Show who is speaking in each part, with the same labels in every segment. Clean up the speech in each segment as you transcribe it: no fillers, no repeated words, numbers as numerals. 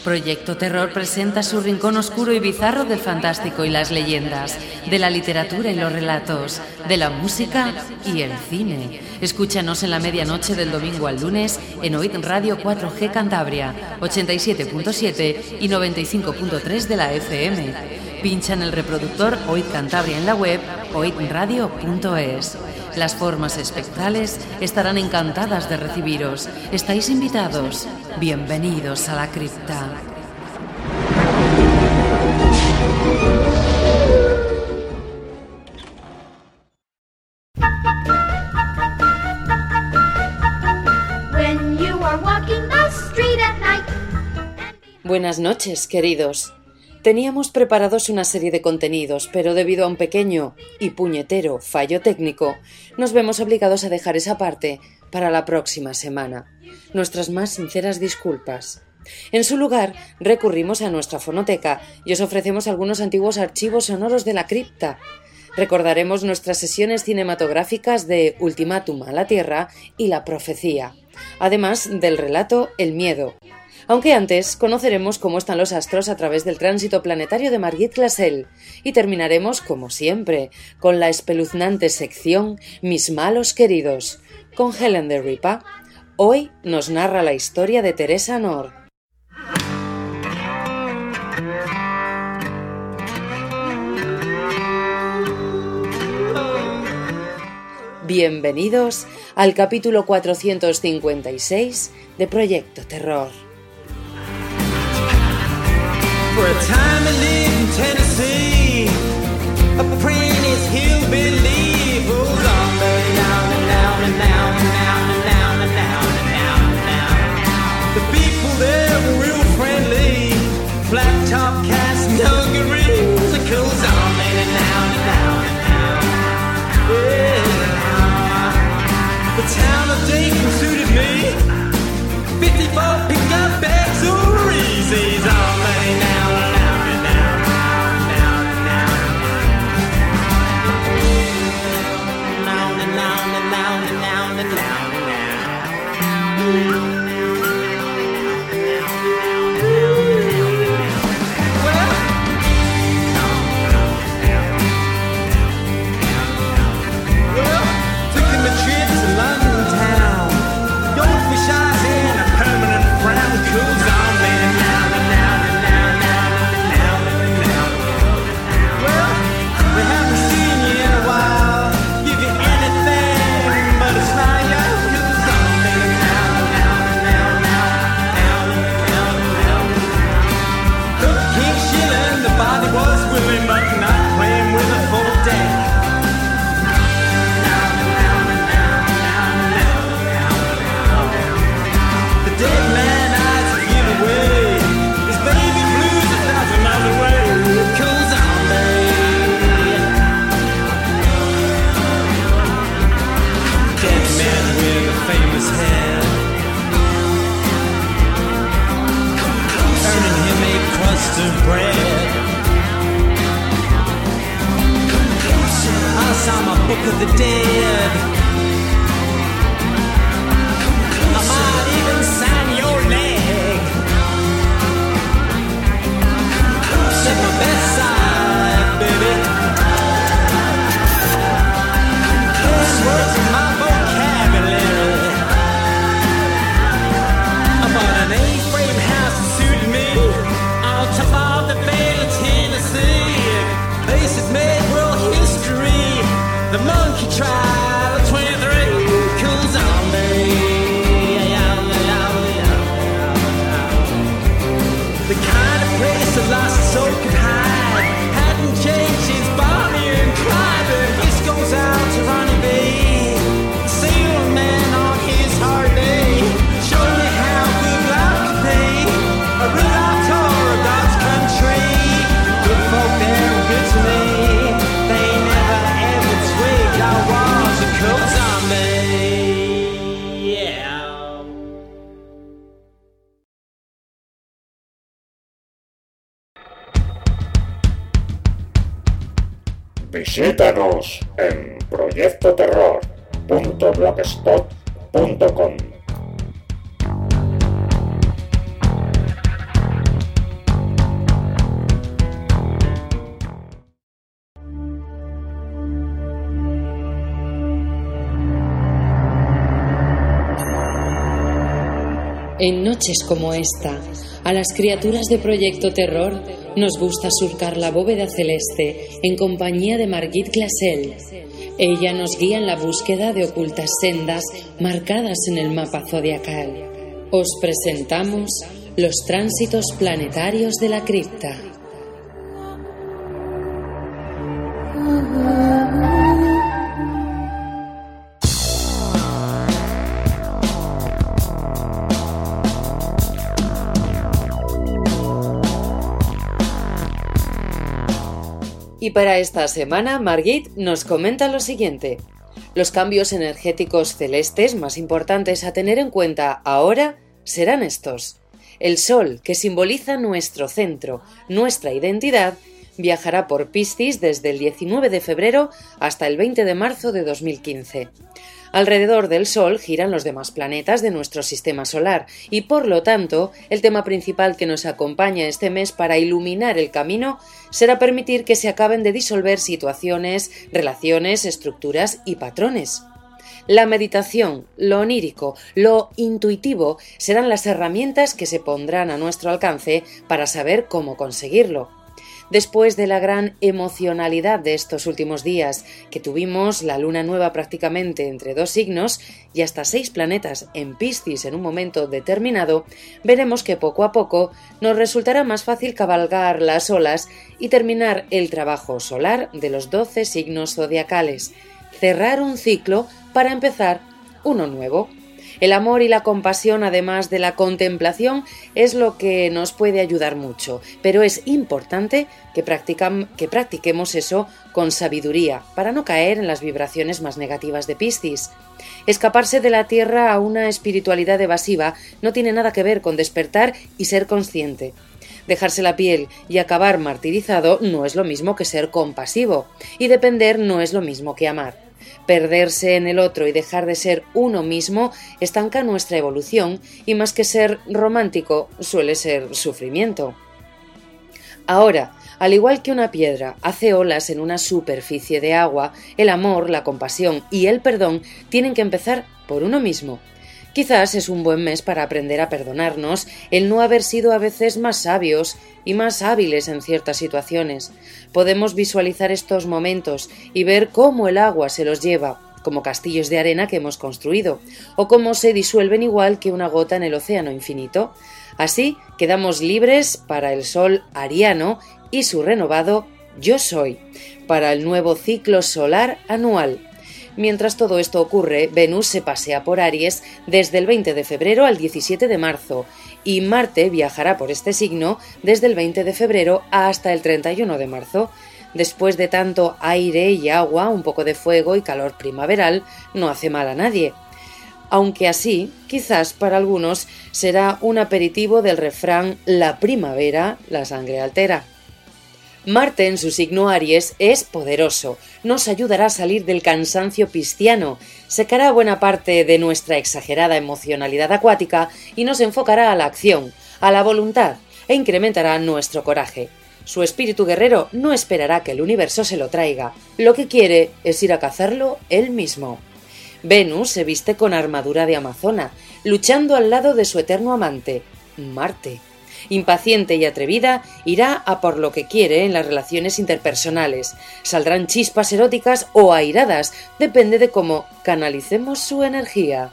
Speaker 1: Proyecto Terror presenta su rincón oscuro y bizarro del fantástico y las leyendas, de la literatura y los relatos, de la música y el cine. Escúchanos en la medianoche del domingo al lunes en OID Radio 4G Cantabria, 87.7 y 95.3 de la FM. Pincha en el reproductor OID Cantabria en la web oidradio.es. Las formas espectrales estarán encantadas de recibiros. Estáis invitados. Bienvenidos a la cripta. Buenas noches, queridos. Teníamos preparados una serie de contenidos, pero debido a un pequeño y puñetero fallo técnico, nos vemos obligados a dejar esa parte para la próxima semana. Nuestras más sinceras disculpas. En su lugar, recurrimos a nuestra fonoteca y os ofrecemos algunos antiguos archivos sonoros de la cripta. Recordaremos nuestras sesiones cinematográficas de Ultimátum a la Tierra y La Profecía, además del relato El Miedo. Aunque antes conoceremos cómo están los astros a través del tránsito planetario de Margit Lassell y terminaremos, como siempre, con la espeluznante sección Mis malos queridos, con Helen de Ripa. Hoy nos narra la historia de Teresa Nor. Bienvenidos al capítulo 456 de Proyecto Terror.
Speaker 2: For a time I lived in Tennessee, a apprentice hillbilly goes on down and down and down and down and down and down and down and down. The people there were real friendly, black top cats and dungarees. It goes on down and down and down and down. Yeah. The town of Dayton suited me. 54 pickup bags or easy's all laying down.
Speaker 3: Visítanos en proyectoterror.blogspot.com.
Speaker 1: En noches como esta, a las criaturas de Proyecto Terror nos gusta surcar la bóveda celeste en compañía de Margit Glassell. Ella nos guía en la búsqueda de ocultas sendas marcadas en el mapa zodiacal. Os presentamos los tránsitos planetarios de la cripta. Y para esta semana, Margit nos comenta lo siguiente. Los cambios energéticos celestes más importantes a tener en cuenta ahora serán estos. El Sol, que simboliza nuestro centro, nuestra identidad, viajará por Piscis desde el 19 de febrero hasta el 20 de marzo de 2015. Alrededor del Sol giran los demás planetas de nuestro sistema solar y, por lo tanto, el tema principal que nos acompaña este mes para iluminar el camino será permitir que se acaben de disolver situaciones, relaciones, estructuras y patrones. La meditación, lo onírico, lo intuitivo serán las herramientas que se pondrán a nuestro alcance para saber cómo conseguirlo. Después de la gran emocionalidad de estos últimos días, que tuvimos la luna nueva prácticamente entre 2 signos y hasta 6 planetas en Piscis en un momento determinado, veremos que poco a poco nos resultará más fácil cabalgar las olas y terminar el trabajo solar de los 12 signos zodiacales, cerrar un ciclo para empezar uno nuevo. El amor y la compasión, además de la contemplación, es lo que nos puede ayudar mucho, pero es importante que practiquemos eso con sabiduría para no caer en las vibraciones más negativas de Piscis. Escaparse de la Tierra a una espiritualidad evasiva no tiene nada que ver con despertar y ser consciente. Dejarse la piel y acabar martirizado no es lo mismo que ser compasivo, y depender no es lo mismo que amar. Perderse en el otro y dejar de ser uno mismo estanca nuestra evolución y más que ser romántico suele ser sufrimiento. Ahora, al igual que una piedra hace olas en una superficie de agua, el amor, la compasión y el perdón tienen que empezar por uno mismo. Quizás es un buen mes para aprender a perdonarnos el no haber sido a veces más sabios y más hábiles en ciertas situaciones. Podemos visualizar estos momentos y ver cómo el agua se los lleva, como castillos de arena que hemos construido, o cómo se disuelven igual que una gota en el océano infinito. Así quedamos libres para el Sol ariano y su renovado Yo Soy, para el nuevo ciclo solar anual. Mientras todo esto ocurre, Venus se pasea por Aries desde el 20 de febrero al 17 de marzo y Marte viajará por este signo desde el 20 de febrero hasta el 31 de marzo. Después de tanto aire y agua, un poco de fuego y calor primaveral no hace mal a nadie. Aunque así, quizás para algunos será un aperitivo del refrán «La primavera, la sangre altera». Marte en su signo Aries es poderoso, nos ayudará a salir del cansancio pisciano, secará buena parte de nuestra exagerada emocionalidad acuática y nos enfocará a la acción, a la voluntad e incrementará nuestro coraje. Su espíritu guerrero no esperará que el universo se lo traiga, lo que quiere es ir a cazarlo él mismo. Venus se viste con armadura de amazona, luchando al lado de su eterno amante, Marte. Impaciente y atrevida, irá a por lo que quiere en las relaciones interpersonales. Saldrán chispas eróticas o airadas, depende de cómo canalicemos su energía.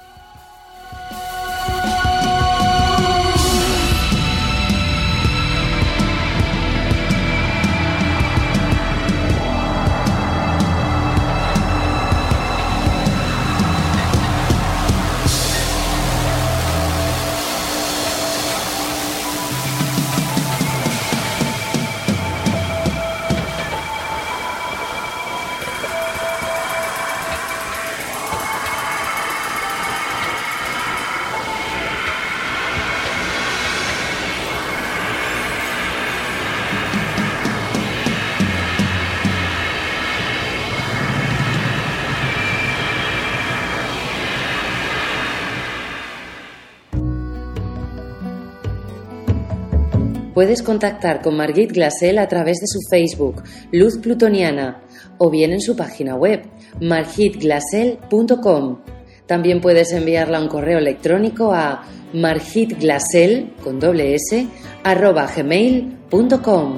Speaker 1: Puedes contactar con Margit Glassell a través de su Facebook, Luz Plutoniana, o bien en su página web, margitglassell.com. También puedes enviarla un correo electrónico a margitglasel, con doble S, @gmail.com.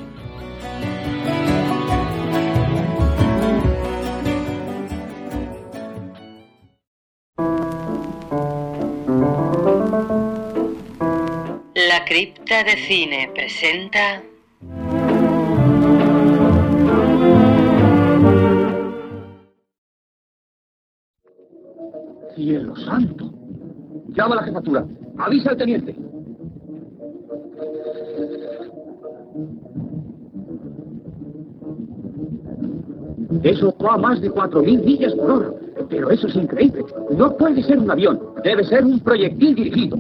Speaker 1: La Cripta de Cine presenta...
Speaker 3: ¡Cielo santo! Llama a la jefatura. Avisa al teniente. Eso va a más de 4.000 millas por hora. Pero eso es increíble. No puede ser un avión. Debe ser un proyectil dirigido.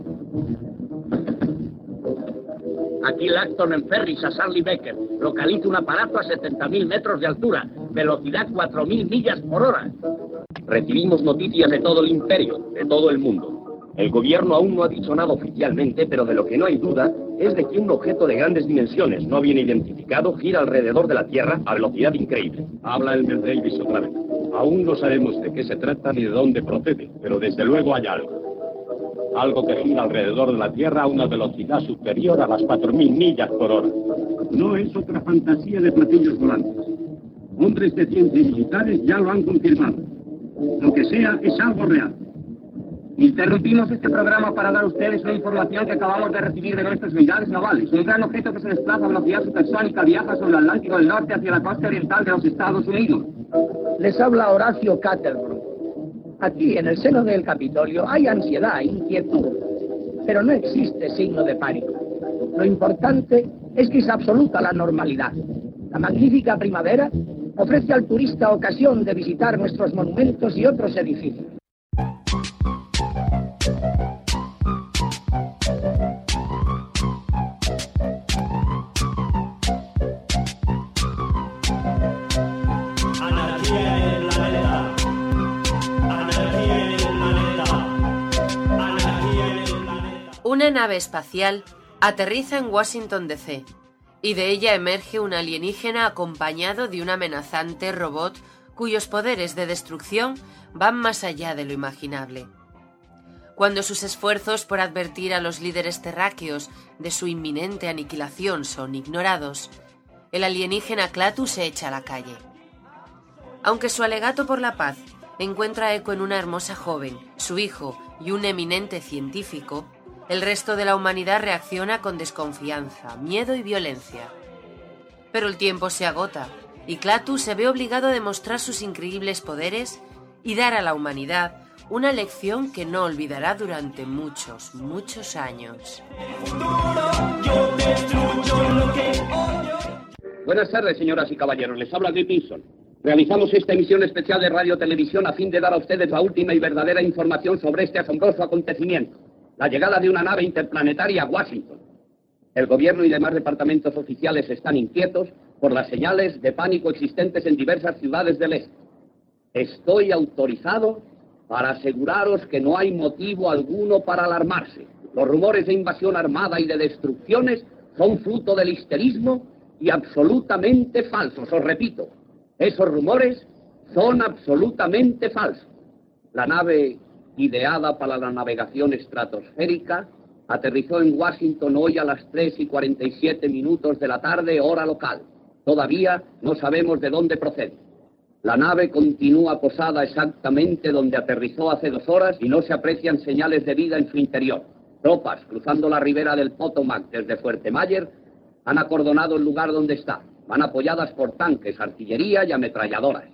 Speaker 3: Aquí Lacton en Ferris a Charlie Becker. Localiza un aparato a 70.000 metros de altura. Velocidad 4.000 millas por hora. Recibimos noticias de todo el imperio, de todo el mundo. El gobierno aún no ha dicho nada oficialmente, pero de lo que no hay duda es de que un objeto de grandes dimensiones no bien identificado gira alrededor de la Tierra a velocidad increíble.
Speaker 4: Habla el Mel Davis otra vez. Aún no sabemos de qué se trata ni de dónde procede, pero desde luego hay algo. Algo que gira alrededor de la Tierra a una velocidad superior a las 4.000 millas por hora. No es otra fantasía de platillos volantes. Hombres de ciencia y militares ya lo han confirmado. Lo que sea es algo real.
Speaker 3: Interrumpimos este programa para dar a ustedes una información que acabamos de recibir de nuestras unidades navales. Un gran objeto que se desplaza a velocidad supersónica viaja sobre el Atlántico del Norte hacia la costa oriental de los Estados Unidos.
Speaker 5: Les habla Horacio Catterbrooke. Aquí, en el seno del Capitolio, hay ansiedad, inquietud, pero no existe signo de pánico. Lo importante es que es absoluta la normalidad. La magnífica primavera ofrece al turista ocasión de visitar nuestros monumentos y otros edificios.
Speaker 1: Una nave espacial aterriza en Washington, D.C., y de ella emerge un alienígena acompañado de un amenazante robot cuyos poderes de destrucción van más allá de lo imaginable. Cuando sus esfuerzos por advertir a los líderes terráqueos de su inminente aniquilación son ignorados, el alienígena Klaatu se echa a la calle. Aunque su alegato por la paz encuentra eco en una hermosa joven, su hijo y un eminente científico, el resto de la humanidad reacciona con desconfianza, miedo y violencia. Pero el tiempo se agota y Klaatu se ve obligado a demostrar sus increíbles poderes y dar a la humanidad una lección que no olvidará durante muchos, muchos años.
Speaker 3: Buenas tardes, señoras y caballeros. Les habla Greg Pinson. Realizamos esta emisión especial de radio-televisión a fin de dar a ustedes la última y verdadera información sobre este asombroso acontecimiento. La llegada de una nave interplanetaria a Washington. El gobierno y demás departamentos oficiales están inquietos por las señales de pánico existentes en diversas ciudades del este. Estoy autorizado para aseguraros que no hay motivo alguno para alarmarse. Los rumores de invasión armada y de destrucciones son fruto del histerismo y absolutamente falsos. Os repito, esos rumores son absolutamente falsos. La nave, ideada para la navegación estratosférica, aterrizó en Washington hoy a las 3:47 de la tarde, hora local. Todavía no sabemos de dónde procede. La nave continúa posada exactamente donde aterrizó hace 2 horas y no se aprecian señales de vida en su interior. Tropas cruzando la ribera del Potomac desde Fuerte Mayer han acordonado el lugar donde está. Van apoyadas por tanques, artillería y ametralladoras.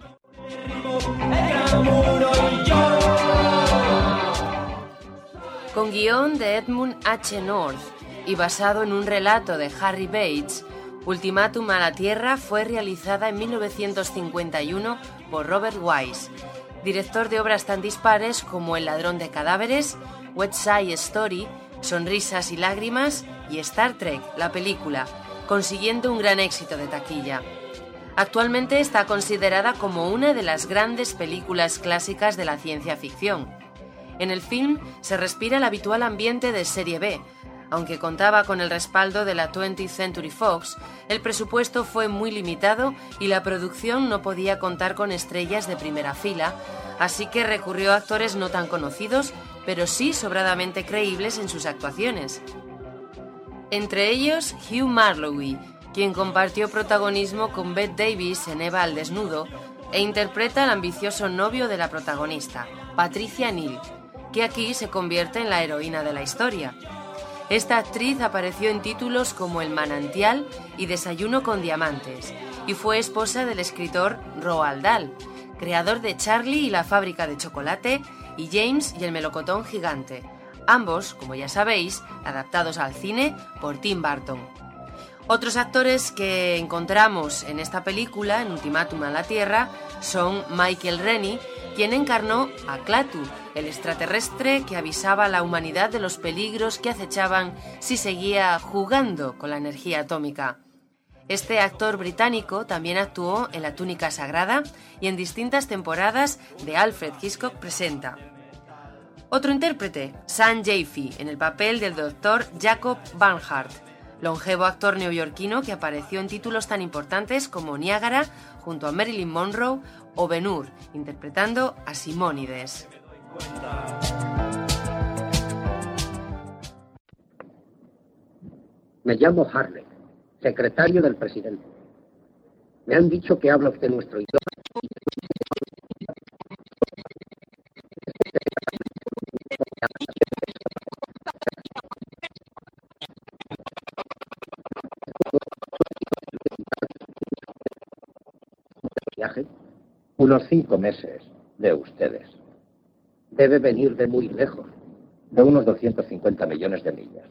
Speaker 1: Con guión de Edmund H. North y basado en un relato de Harry Bates, Ultimátum a la Tierra fue realizada en 1951 por Robert Wise, director de obras tan dispares como El ladrón de cadáveres, West Side Story, Sonrisas y lágrimas y Star Trek, la película, consiguiendo un gran éxito de taquilla. Actualmente está considerada como una de las grandes películas clásicas de la ciencia ficción. En el film se respira el habitual ambiente de serie B. Aunque contaba con el respaldo de la 20th Century Fox, el presupuesto fue muy limitado y la producción no podía contar con estrellas de primera fila, así que recurrió a actores no tan conocidos pero sí sobradamente creíbles en sus actuaciones. Entre ellos, Hugh Marlowe, quien compartió protagonismo con Bette Davis en Eva al desnudo, e interpreta al ambicioso novio de la protagonista, Patricia Neal, que aquí se convierte en la heroína de la historia. Esta actriz apareció en títulos como El manantial y Desayuno con diamantes, y fue esposa del escritor Roald Dahl, creador de Charlie y la fábrica de chocolate y James y el melocotón gigante, ambos, como ya sabéis, adaptados al cine por Tim Burton. Otros actores que encontramos en esta película, en Ultimátum a la Tierra, son Michael Rennie, quien encarnó a Klaatu, el extraterrestre que avisaba a la humanidad de los peligros que acechaban si seguía jugando con la energía atómica. Este actor británico también actuó en La túnica sagrada y en distintas temporadas de Alfred Hitchcock Presenta. Otro intérprete, Sam Jaffe, en el papel del Dr. Jacob Barnhart, longevo actor neoyorquino que apareció en títulos tan importantes como Niágara, junto a Marilyn Monroe, o Ben-Hur, interpretando a Simónides.
Speaker 5: Me llamo Harley, secretario del presidente. Me han dicho que habla usted nuestro idioma. Viaje.
Speaker 6: Unos 5 meses de ustedes.
Speaker 5: Debe venir de muy lejos.
Speaker 6: De unos 250 millones de millas.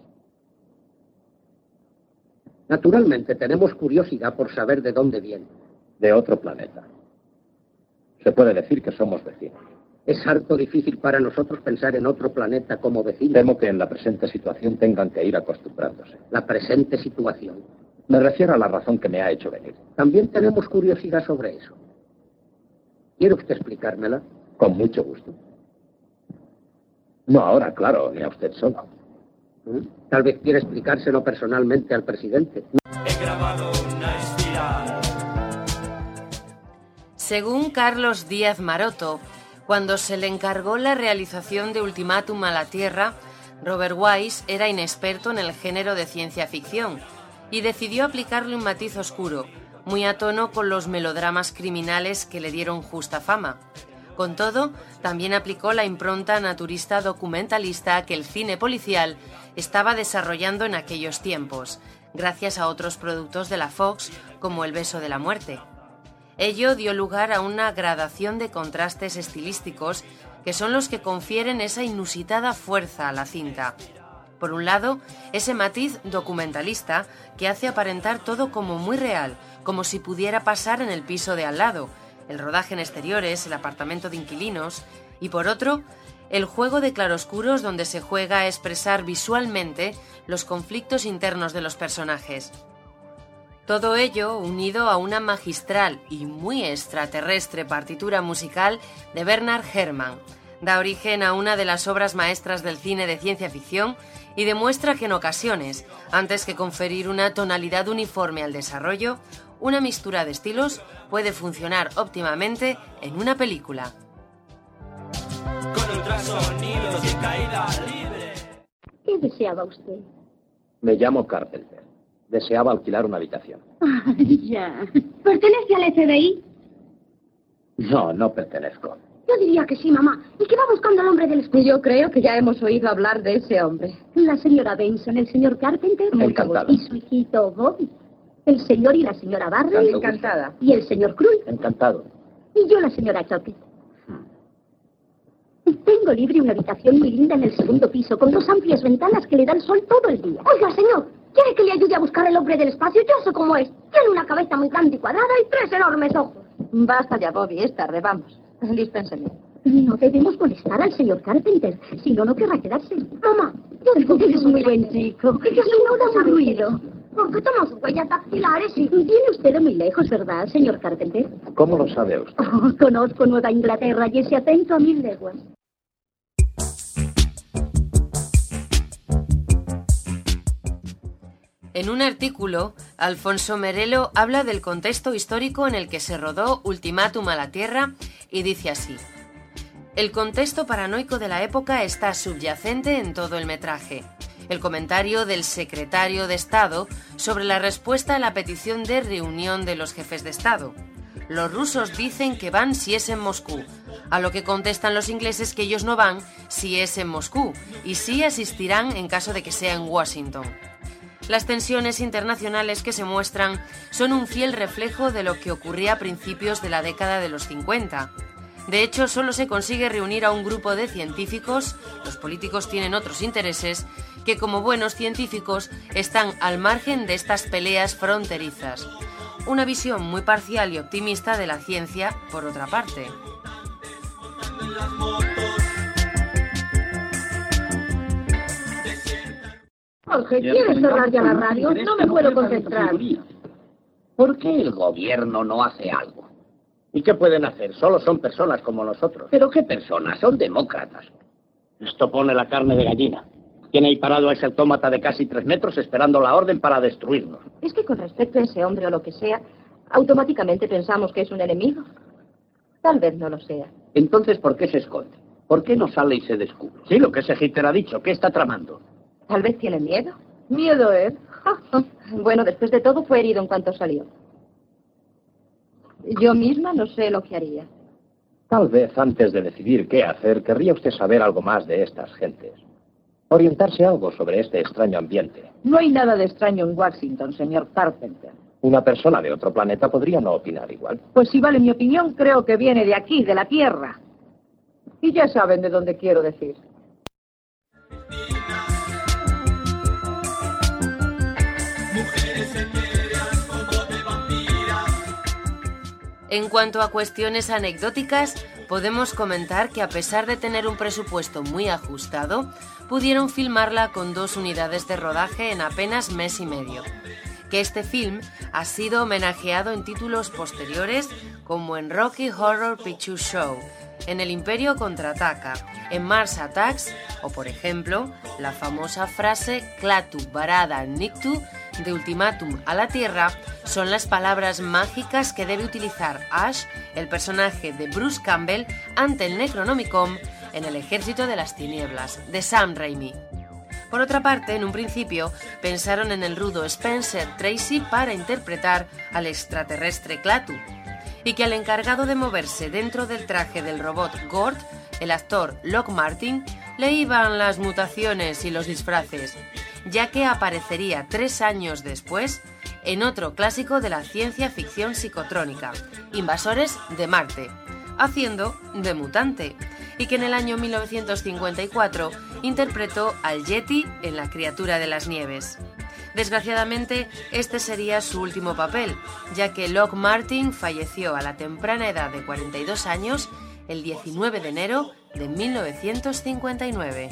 Speaker 5: Naturalmente tenemos curiosidad por saber de dónde viene.
Speaker 6: De otro planeta. Se puede decir que somos vecinos.
Speaker 5: Es harto difícil para nosotros pensar en otro planeta como vecino.
Speaker 6: Temo que en la presente situación tengan que ir acostumbrándose.
Speaker 5: La presente situación.
Speaker 6: Me refiero a la razón que me ha hecho venir.
Speaker 5: También tenemos curiosidad sobre eso. ¿Quiere usted explicármela?
Speaker 6: Con mucho gusto. No ahora, claro, ni a usted solo.
Speaker 5: Tal vez quiera explicárselo personalmente al presidente.
Speaker 2: He grabado una espiral.
Speaker 1: Según Carlos Díaz Maroto, cuando se le encargó la realización de Ultimátum a la Tierra, Robert Wise era inexperto en el género de ciencia ficción y decidió aplicarle un matiz oscuro, muy a tono con los melodramas criminales que le dieron justa fama. Con todo, también aplicó la impronta naturista documentalista que el cine policial estaba desarrollando en aquellos tiempos, gracias a otros productos de la Fox como El beso de la muerte. Ello dio lugar a una gradación de contrastes estilísticos que son los que confieren esa inusitada fuerza a la cinta. Por un lado, ese matiz documentalista que hace aparentar todo como muy real, como si pudiera pasar en el piso de al lado, el rodaje en exteriores, el apartamento de inquilinos, y por otro, el juego de claroscuros donde se juega a expresar visualmente los conflictos internos de los personajes. Todo ello unido a una magistral y muy extraterrestre partitura musical de Bernard Herrmann, da origen a una de las obras maestras del cine de ciencia ficción y demuestra que en ocasiones, antes que conferir una tonalidad uniforme al desarrollo, una mistura de estilos puede funcionar óptimamente en una película.
Speaker 2: Con ultrasonidos y caída libre.
Speaker 7: ¿Qué deseaba usted?
Speaker 6: Me llamo Carpenter. Deseaba alquilar una habitación.
Speaker 7: Ah, ya. ¿Pertenece al FBI?
Speaker 6: No, no pertenezco.
Speaker 7: Yo diría que sí, mamá. ¿Y qué va buscando el hombre del espejo?
Speaker 8: Yo creo que ya hemos oído hablar de ese hombre.
Speaker 7: La señora Benson, el señor Carpenter.
Speaker 6: Encantado.
Speaker 7: Y su hijito Bobby. El señor y la señora Barney.
Speaker 8: Encantada.
Speaker 7: Y el señor Cruz.
Speaker 6: Encantado.
Speaker 7: Y yo la señora Choquet. Tengo libre una habitación muy linda en el segundo piso, con 2 amplias ventanas que le dan sol todo el día. Oiga, señor, ¿quiere que le ayude a buscar el hombre del espacio? Yo sé cómo es. Tiene una cabeza muy grande y cuadrada y 3 enormes ojos.
Speaker 8: Basta ya, Bobby, es tarde, vamos. Dispénseme.
Speaker 7: No debemos molestar al señor Carpenter, si no, no querrá quedarse. Mamá, yo digo que es muy buen chico. Y que si no da ruido. Porque toma sus huellas dactilares y... Viene usted de muy lejos, ¿verdad, señor Carpenter?
Speaker 6: ¿Cómo lo sabe usted?
Speaker 7: Oh, conozco Nueva Inglaterra y ese acento a 1000 leguas.
Speaker 1: En un artículo, Alfonso Merelo habla del contexto histórico en el que se rodó Ultimátum a la Tierra y dice así: El contexto paranoico de la época está subyacente en todo el metraje. El comentario del secretario de Estado sobre la respuesta a la petición de reunión de los jefes de Estado. Los rusos dicen que van si es en Moscú, a lo que contestan los ingleses que ellos no van si es en Moscú y sí asistirán en caso de que sea en Washington. Las tensiones internacionales que se muestran son un fiel reflejo de lo que ocurría a principios de la década de los 50. De hecho, solo se consigue reunir a un grupo de científicos, los políticos tienen otros intereses, que como buenos científicos están al margen de estas peleas fronterizas. Una visión muy parcial y optimista de la ciencia, por otra parte.
Speaker 7: Jorge, ¿quieres cerrar ya la radio? No me puedo concentrar.
Speaker 5: ¿Por qué el gobierno no hace algo? ¿Y qué pueden hacer? Solo son personas como nosotros. ¿Pero qué personas? Son demócratas. Esto pone la carne de gallina. Tiene ahí parado a ese autómata de casi 3 metros esperando la orden para destruirnos.
Speaker 8: Es que con respecto a ese hombre o lo que sea, automáticamente pensamos que es un enemigo. Tal vez no lo sea.
Speaker 5: Entonces, ¿por qué se esconde? ¿Por qué no sale y se descubre? Sí, lo que ese Hitler ha dicho. ¿Qué está tramando?
Speaker 8: Tal vez tiene miedo.
Speaker 7: ¿Miedo él?
Speaker 8: Bueno, después de todo fue herido en cuanto salió. Yo misma no sé lo que haría.
Speaker 6: Tal vez antes de decidir qué hacer, querría usted saber algo más de estas gentes. Orientarse algo sobre este extraño ambiente.
Speaker 9: No hay nada de extraño en Washington, señor Carpenter.
Speaker 6: Una persona de otro planeta podría no opinar igual.
Speaker 9: Pues si vale mi opinión, creo que viene de aquí, de la Tierra. Y ya saben de dónde quiero decir.
Speaker 1: En cuanto a cuestiones anecdóticas, podemos comentar que a pesar de tener un presupuesto muy ajustado, pudieron filmarla con 2 unidades de rodaje en apenas mes y medio. Que este film ha sido homenajeado en títulos posteriores como en Rocky Horror Picture Show, en El Imperio Contraataca, en Mars Attacks o, por ejemplo, la famosa frase Klaatu Barada Nikto de Ultimátum a la Tierra son las palabras mágicas que debe utilizar Ash, el personaje de Bruce Campbell, ante el Necronomicon en El Ejército de las Tinieblas, de Sam Raimi. Por otra parte, en un principio, pensaron en el rudo Spencer Tracy para interpretar al extraterrestre Klaatu, y que al encargado de moverse dentro del traje del robot Gord, el actor Lock Martin, le iban las mutaciones y los disfraces, ya que aparecería 3 años después en otro clásico de la ciencia ficción psicotrónica, Invasores de Marte, haciendo de mutante, y que en el año 1954 interpretó al Yeti en La criatura de las nieves. Desgraciadamente, este sería su último papel, ya que Lock Martin falleció a la temprana edad de 42 años el 19 de enero de 1959.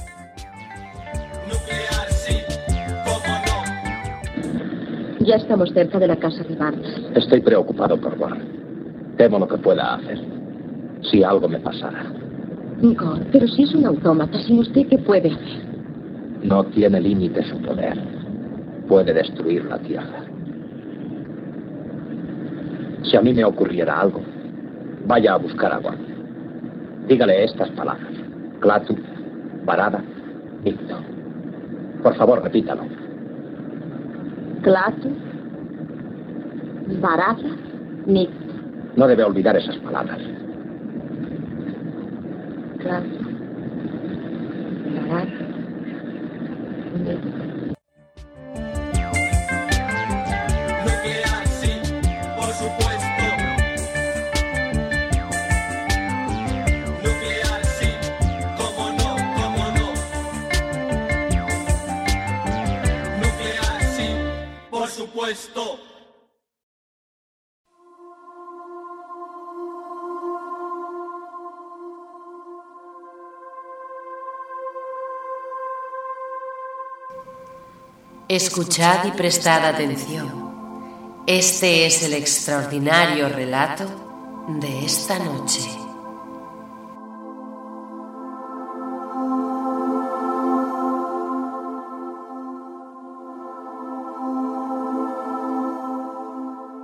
Speaker 8: Ya estamos cerca de la casa de Bart.
Speaker 6: Estoy preocupado por Bart. Temo lo que pueda hacer. Si algo me pasara.
Speaker 8: Gord, pero si es un autómata, sin usted, ¿qué puede hacer?
Speaker 6: No tiene límite su poder. Puede destruir la Tierra. Si a mí me ocurriera algo, vaya a buscar agua. Dígale estas palabras. Klaatu, Barada, Nikto. Por favor, repítalo.
Speaker 8: Klaatu, Barada, Nikto.
Speaker 6: No debe olvidar esas palabras.
Speaker 8: Klaatu, Barada, Nikto.
Speaker 2: Supuesto.
Speaker 1: Escuchad y prestad atención. Este es el extraordinario relato de esta noche.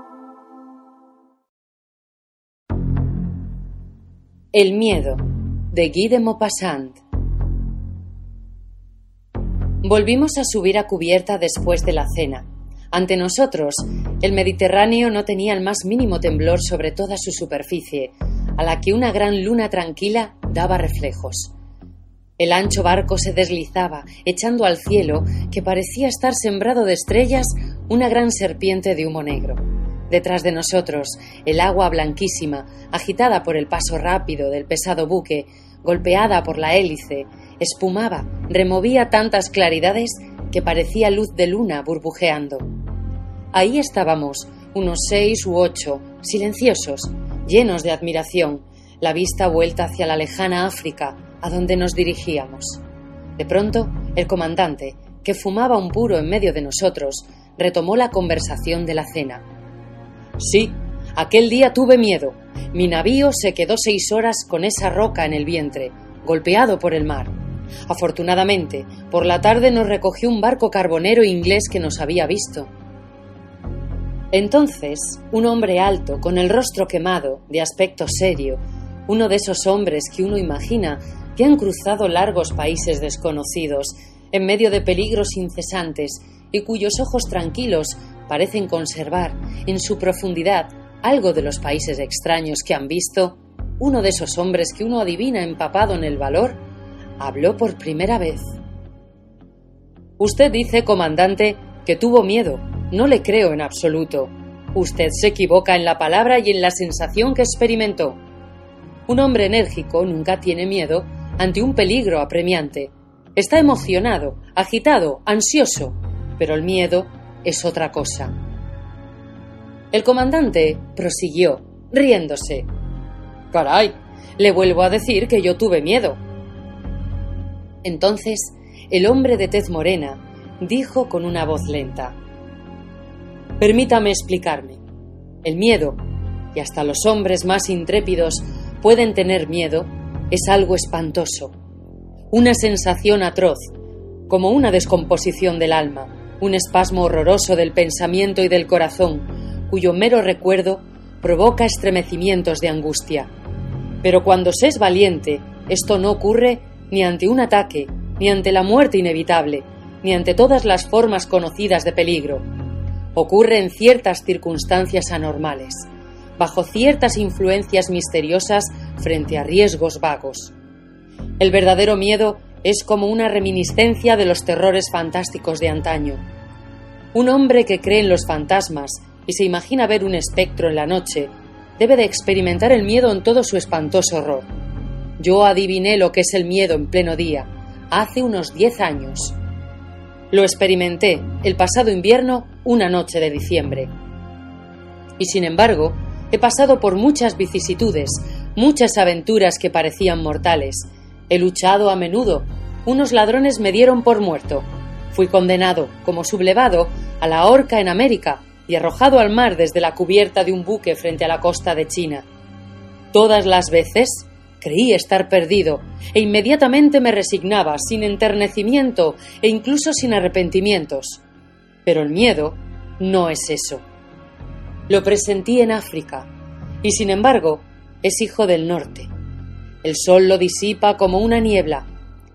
Speaker 1: El miedo. de Guy de Maupassant. Volvimos a subir a cubierta después de la cena. Ante nosotros, el Mediterráneo no tenía el más mínimo temblor sobre toda su superficie, a la que una gran luna tranquila daba reflejos. El ancho barco se deslizaba, echando al cielo, que parecía estar sembrado de estrellas, una gran serpiente de humo negro. Detrás de nosotros, el agua blanquísima, agitada por el paso rápido del pesado buque, golpeada por la hélice, espumaba, removía tantas claridades que parecía luz de luna burbujeando. Ahí estábamos, unos 6 u 8, silenciosos, llenos de admiración, la vista vuelta hacia la lejana África, a donde nos dirigíamos. De pronto, el comandante, que fumaba un puro en medio de nosotros, retomó la conversación de la cena. Sí, aquel día tuve miedo. Mi navío se quedó 6 horas con esa roca en el vientre, golpeado por el mar. Afortunadamente, por la tarde nos recogió un barco carbonero inglés que nos había visto. Entonces, un hombre alto, con el rostro quemado, de aspecto serio, uno de esos hombres que uno imagina que han cruzado largos países desconocidos, en medio de peligros incesantes, y cuyos ojos tranquilos parecen conservar en su profundidad algo de los países extraños que han visto, uno de esos hombres que uno adivina empapado en el valor, habló por primera vez. Usted dice, comandante, que tuvo miedo. No le creo en absoluto. Usted se equivoca en la palabra y en la sensación que experimentó. Un hombre enérgico nunca tiene miedo ante un peligro apremiante. Está emocionado, agitado, ansioso, pero el miedo es otra cosa. El comandante prosiguió, riéndose. Caray, le vuelvo a decir que yo tuve miedo. Entonces, el hombre de tez morena dijo con una voz lenta: Permítame explicarme. El miedo, y hasta los hombres más intrépidos pueden tener miedo, es algo espantoso. Una sensación atroz, como una descomposición del alma, un espasmo horroroso del pensamiento y del corazón, cuyo mero recuerdo provoca estremecimientos de angustia. Pero cuando se es valiente, esto no ocurre ni ante un ataque, ni ante la muerte inevitable, ni ante todas las formas conocidas de peligro. Ocurre en ciertas circunstancias anormales, bajo ciertas influencias misteriosas frente a riesgos vagos. El verdadero miedo es como una reminiscencia de los terrores fantásticos de antaño. Un hombre que cree en los fantasmas y se imagina ver un espectro en la noche, debe de experimentar el miedo en todo su espantoso horror. Yo adiviné lo que es el miedo en pleno día, hace unos 10 años. Lo experimenté el pasado invierno, una noche de diciembre. Y sin embargo, he pasado por muchas vicisitudes, muchas aventuras que parecían mortales. He luchado a menudo. Unos ladrones me dieron por muerto. Fui condenado, como sublevado, a la horca en América y arrojado al mar desde la cubierta de un buque frente a la costa de China. Todas las veces creí estar perdido e inmediatamente me resignaba, sin enternecimiento e incluso sin arrepentimientos. Pero el miedo no es eso. Lo presentí en África y, sin embargo, es hijo del norte. El sol lo disipa como una niebla.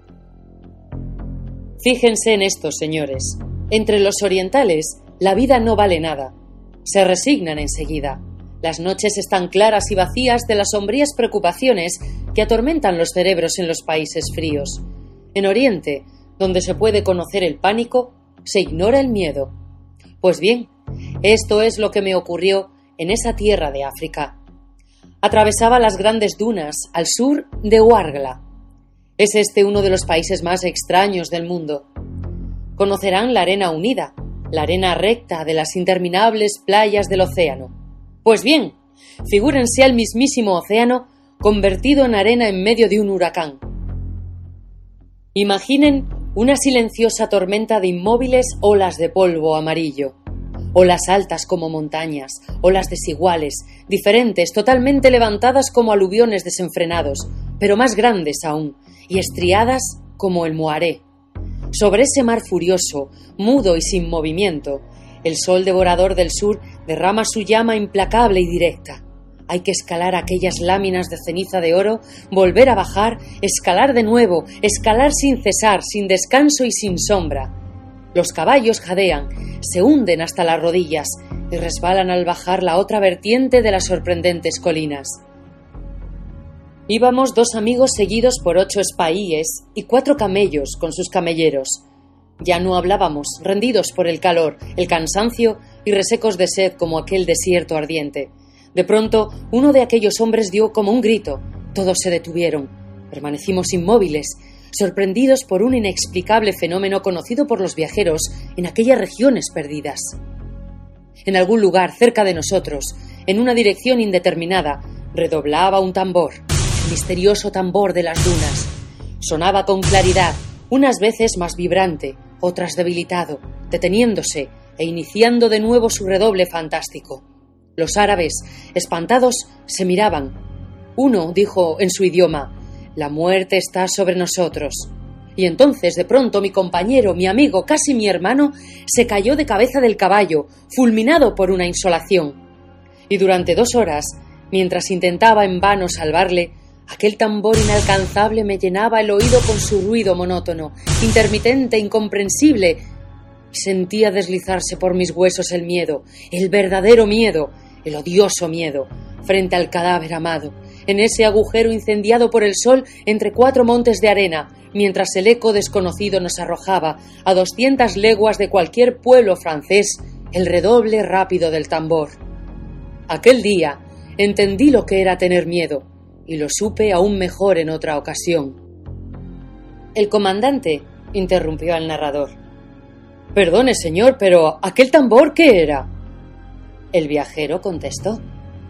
Speaker 1: Fíjense en esto, señores. Entre los orientales, la vida no vale nada. Se resignan enseguida. Las noches están claras y vacías de las sombrías preocupaciones que atormentan los cerebros en los países fríos. En Oriente, donde se puede conocer el pánico, se ignora el miedo. Pues bien, esto es lo que me ocurrió en esa tierra de África. Atravesaba las grandes dunas al sur de Ouargla. Es este uno de los países más extraños del mundo. Conocerán la arena unida, la arena recta de las interminables playas del océano. Pues bien, figúrense al mismísimo océano convertido en arena en medio de un huracán. Imaginen una silenciosa tormenta de inmóviles olas de polvo amarillo. Olas altas como montañas, olas desiguales, diferentes, totalmente levantadas como aluviones desenfrenados, pero más grandes aún, y estriadas como el Moaré. Sobre ese mar furioso, mudo y sin movimiento, el sol devorador del sur derrama su llama implacable y directa. Hay que escalar aquellas láminas de ceniza de oro, volver a bajar, escalar de nuevo, escalar sin cesar, sin descanso y sin sombra. Los caballos jadean, se hunden hasta las rodillas y resbalan al bajar la otra vertiente de las sorprendentes colinas. Íbamos 2 amigos seguidos por 8 espaíes y 4 camellos con sus camelleros. Ya no hablábamos, rendidos por el calor, el cansancio y resecos de sed como aquel desierto ardiente. De pronto, uno de aquellos hombres dio como un grito. Todos se detuvieron. Permanecimos inmóviles, sorprendidos por un inexplicable fenómeno conocido por los viajeros en aquellas regiones perdidas. En algún lugar cerca de nosotros, en una dirección indeterminada, redoblaba un tambor, el misterioso tambor de las dunas. Sonaba con claridad, unas veces más vibrante, otras debilitado, deteniéndose e iniciando de nuevo su redoble fantástico. Los árabes, espantados, se miraban. Uno dijo en su idioma: «La muerte está sobre nosotros». Y entonces, de pronto, mi compañero, mi amigo, casi mi hermano, se cayó de cabeza del caballo, fulminado por una insolación. Y durante 2 horas, mientras intentaba en vano salvarle, aquel tambor inalcanzable me llenaba el oído con su ruido monótono, intermitente, incomprensible. Sentía deslizarse por mis huesos el miedo, el verdadero miedo, el odioso miedo, frente al cadáver amado, en ese agujero incendiado por el sol entre 4 montes de arena, mientras el eco desconocido nos arrojaba, a 200 leguas de cualquier pueblo francés, el redoble rápido del tambor. Aquel día entendí lo que era tener miedo, y lo supe aún mejor en otra ocasión. El comandante interrumpió al narrador. «Perdone, señor, pero ¿aquel tambor qué era?» El viajero contestó.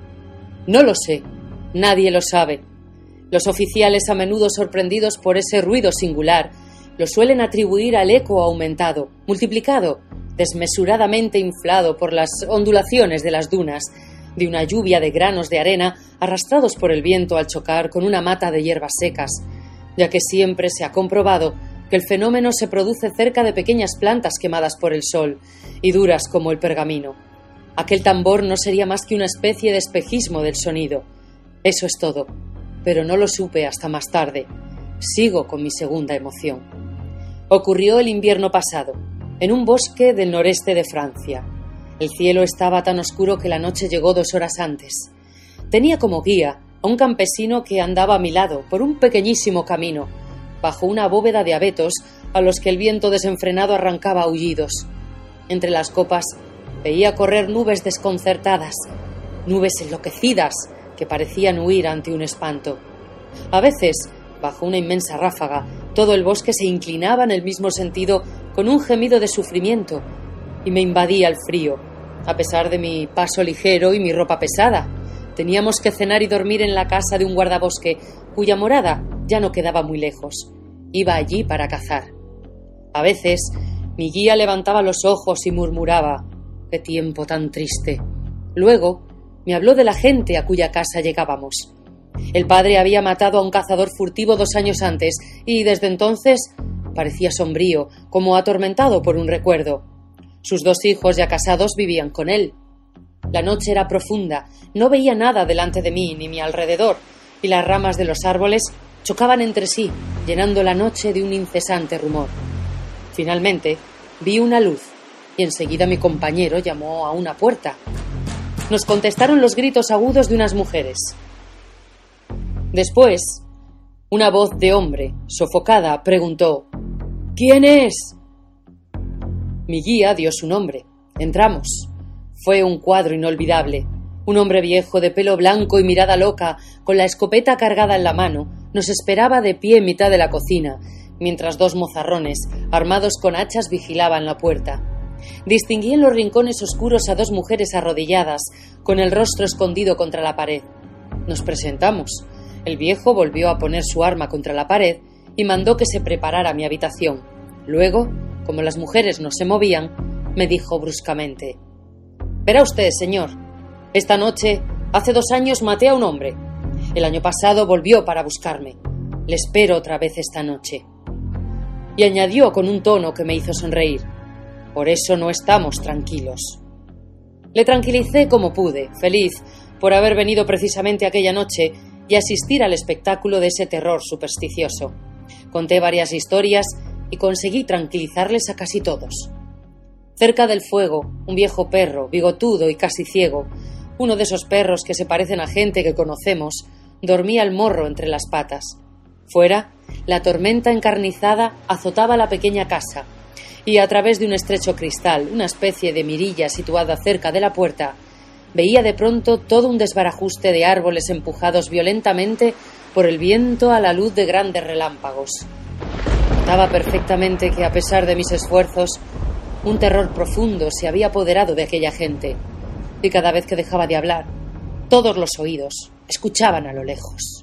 Speaker 1: «No lo sé, nadie lo sabe. Los oficiales, a menudo sorprendidos por ese ruido singular, lo suelen atribuir al eco aumentado, multiplicado, desmesuradamente inflado por las ondulaciones de las dunas, de una lluvia de granos de arena arrastrados por el viento al chocar con una mata de hierbas secas, ya que siempre se ha comprobado que el fenómeno se produce cerca de pequeñas plantas quemadas por el sol y duras como el pergamino. Aquel tambor no sería más que una especie de espejismo del sonido. Eso es todo, pero no lo supe hasta más tarde. Sigo con mi segunda emoción. Ocurrió el invierno pasado, en un bosque del noreste de Francia. El cielo estaba tan oscuro que la noche llegó 2 horas antes. Tenía como guía a un campesino que andaba a mi lado por un pequeñísimo camino, bajo una bóveda de abetos a los que el viento desenfrenado arrancaba aullidos. Entre las copas veía correr nubes desconcertadas, nubes enloquecidas que parecían huir ante un espanto. A veces, bajo una inmensa ráfaga, todo el bosque se inclinaba en el mismo sentido con un gemido de sufrimiento y me invadía el frío, a pesar de mi paso ligero y mi ropa pesada. Teníamos que cenar y dormir en la casa de un guardabosque cuya morada ya no quedaba muy lejos. Iba allí para cazar. A veces, mi guía levantaba los ojos y murmuraba: «¡Qué tiempo tan triste!». Luego, me habló de la gente a cuya casa llegábamos. El padre había matado a un cazador furtivo 2 años antes y, desde entonces, parecía sombrío, como atormentado por un recuerdo. Sus 2 hijos ya casados vivían con él. La noche era profunda, no veía nada delante de mí ni mi alrededor, y las ramas de los árboles chocaban entre sí, llenando la noche de un incesante rumor. Finalmente, vi una luz, y enseguida mi compañero llamó a una puerta. Nos contestaron los gritos agudos de unas mujeres. Después, una voz de hombre, sofocada, preguntó: «¿Quién es?». Mi guía dio su nombre. Entramos. Fue un cuadro inolvidable. Un hombre viejo, de pelo blanco y mirada loca, con la escopeta cargada en la mano, nos esperaba de pie en mitad de la cocina, mientras 2 mozarrones, armados con hachas, vigilaban la puerta. Distinguí en los rincones oscuros a 2 mujeres arrodilladas, con el rostro escondido contra la pared. Nos presentamos. El viejo volvió a poner su arma contra la pared y mandó que se preparara mi habitación. Luego, como las mujeres no se movían, me dijo bruscamente: «Verá usted, señor, esta noche, hace 2 años, maté a un hombre. El año pasado volvió para buscarme. Le espero otra vez esta noche». Y añadió con un tono que me hizo sonreír: «Por eso no estamos tranquilos». Le tranquilicé como pude, feliz, por haber venido precisamente aquella noche y asistir al espectáculo de ese terror supersticioso. Conté varias historias y conseguí tranquilizarles a casi todos. Cerca del fuego, un viejo perro, bigotudo y casi ciego, uno de esos perros que se parecen a gente que conocemos, dormía al morro entre las patas. Fuera, la tormenta encarnizada azotaba la pequeña casa, y a través de un estrecho cristal, una especie de mirilla situada cerca de la puerta, veía de pronto todo un desbarajuste de árboles empujados violentamente por el viento a la luz de grandes relámpagos. Notaba perfectamente que, a pesar de mis esfuerzos, un terror profundo se había apoderado de aquella gente, y cada vez que dejaba de hablar, todos los oídos escuchaban a lo lejos.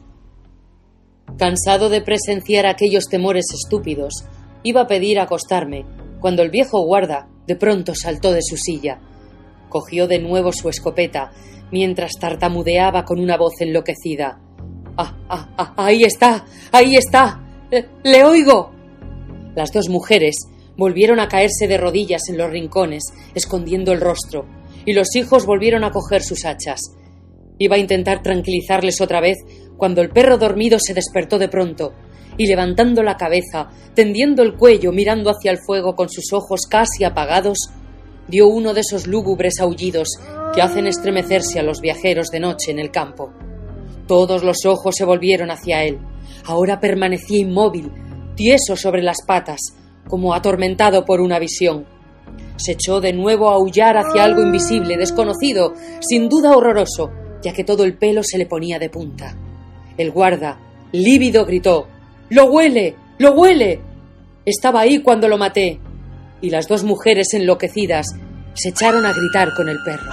Speaker 1: Cansado de presenciar aquellos temores estúpidos, iba a pedir acostarme, cuando el viejo guarda de pronto saltó de su silla. Cogió de nuevo su escopeta, mientras tartamudeaba con una voz enloquecida. ¡Ahí está! ¡Ahí está! ¡Le oigo! Las dos mujeres volvieron a caerse de rodillas en los rincones, escondiendo el rostro, y los hijos volvieron a coger sus hachas. Iba a intentar tranquilizarles otra vez, cuando el perro dormido se despertó de pronto, y levantando la cabeza, tendiendo el cuello, mirando hacia el fuego con sus ojos casi apagados, dio uno de esos lúgubres aullidos que hacen estremecerse a los viajeros de noche en el campo. Todos los ojos se volvieron hacia él. Ahora permanecía inmóvil, tieso sobre las patas, como atormentado por una visión. Se echó de nuevo a aullar hacia algo invisible, desconocido, sin duda horroroso, ya que todo el pelo se le ponía de punta. El guarda, lívido, gritó: ¡Lo huele! ¡Lo huele! Estaba ahí cuando lo maté. Y las dos mujeres enloquecidas se echaron a gritar con el perro.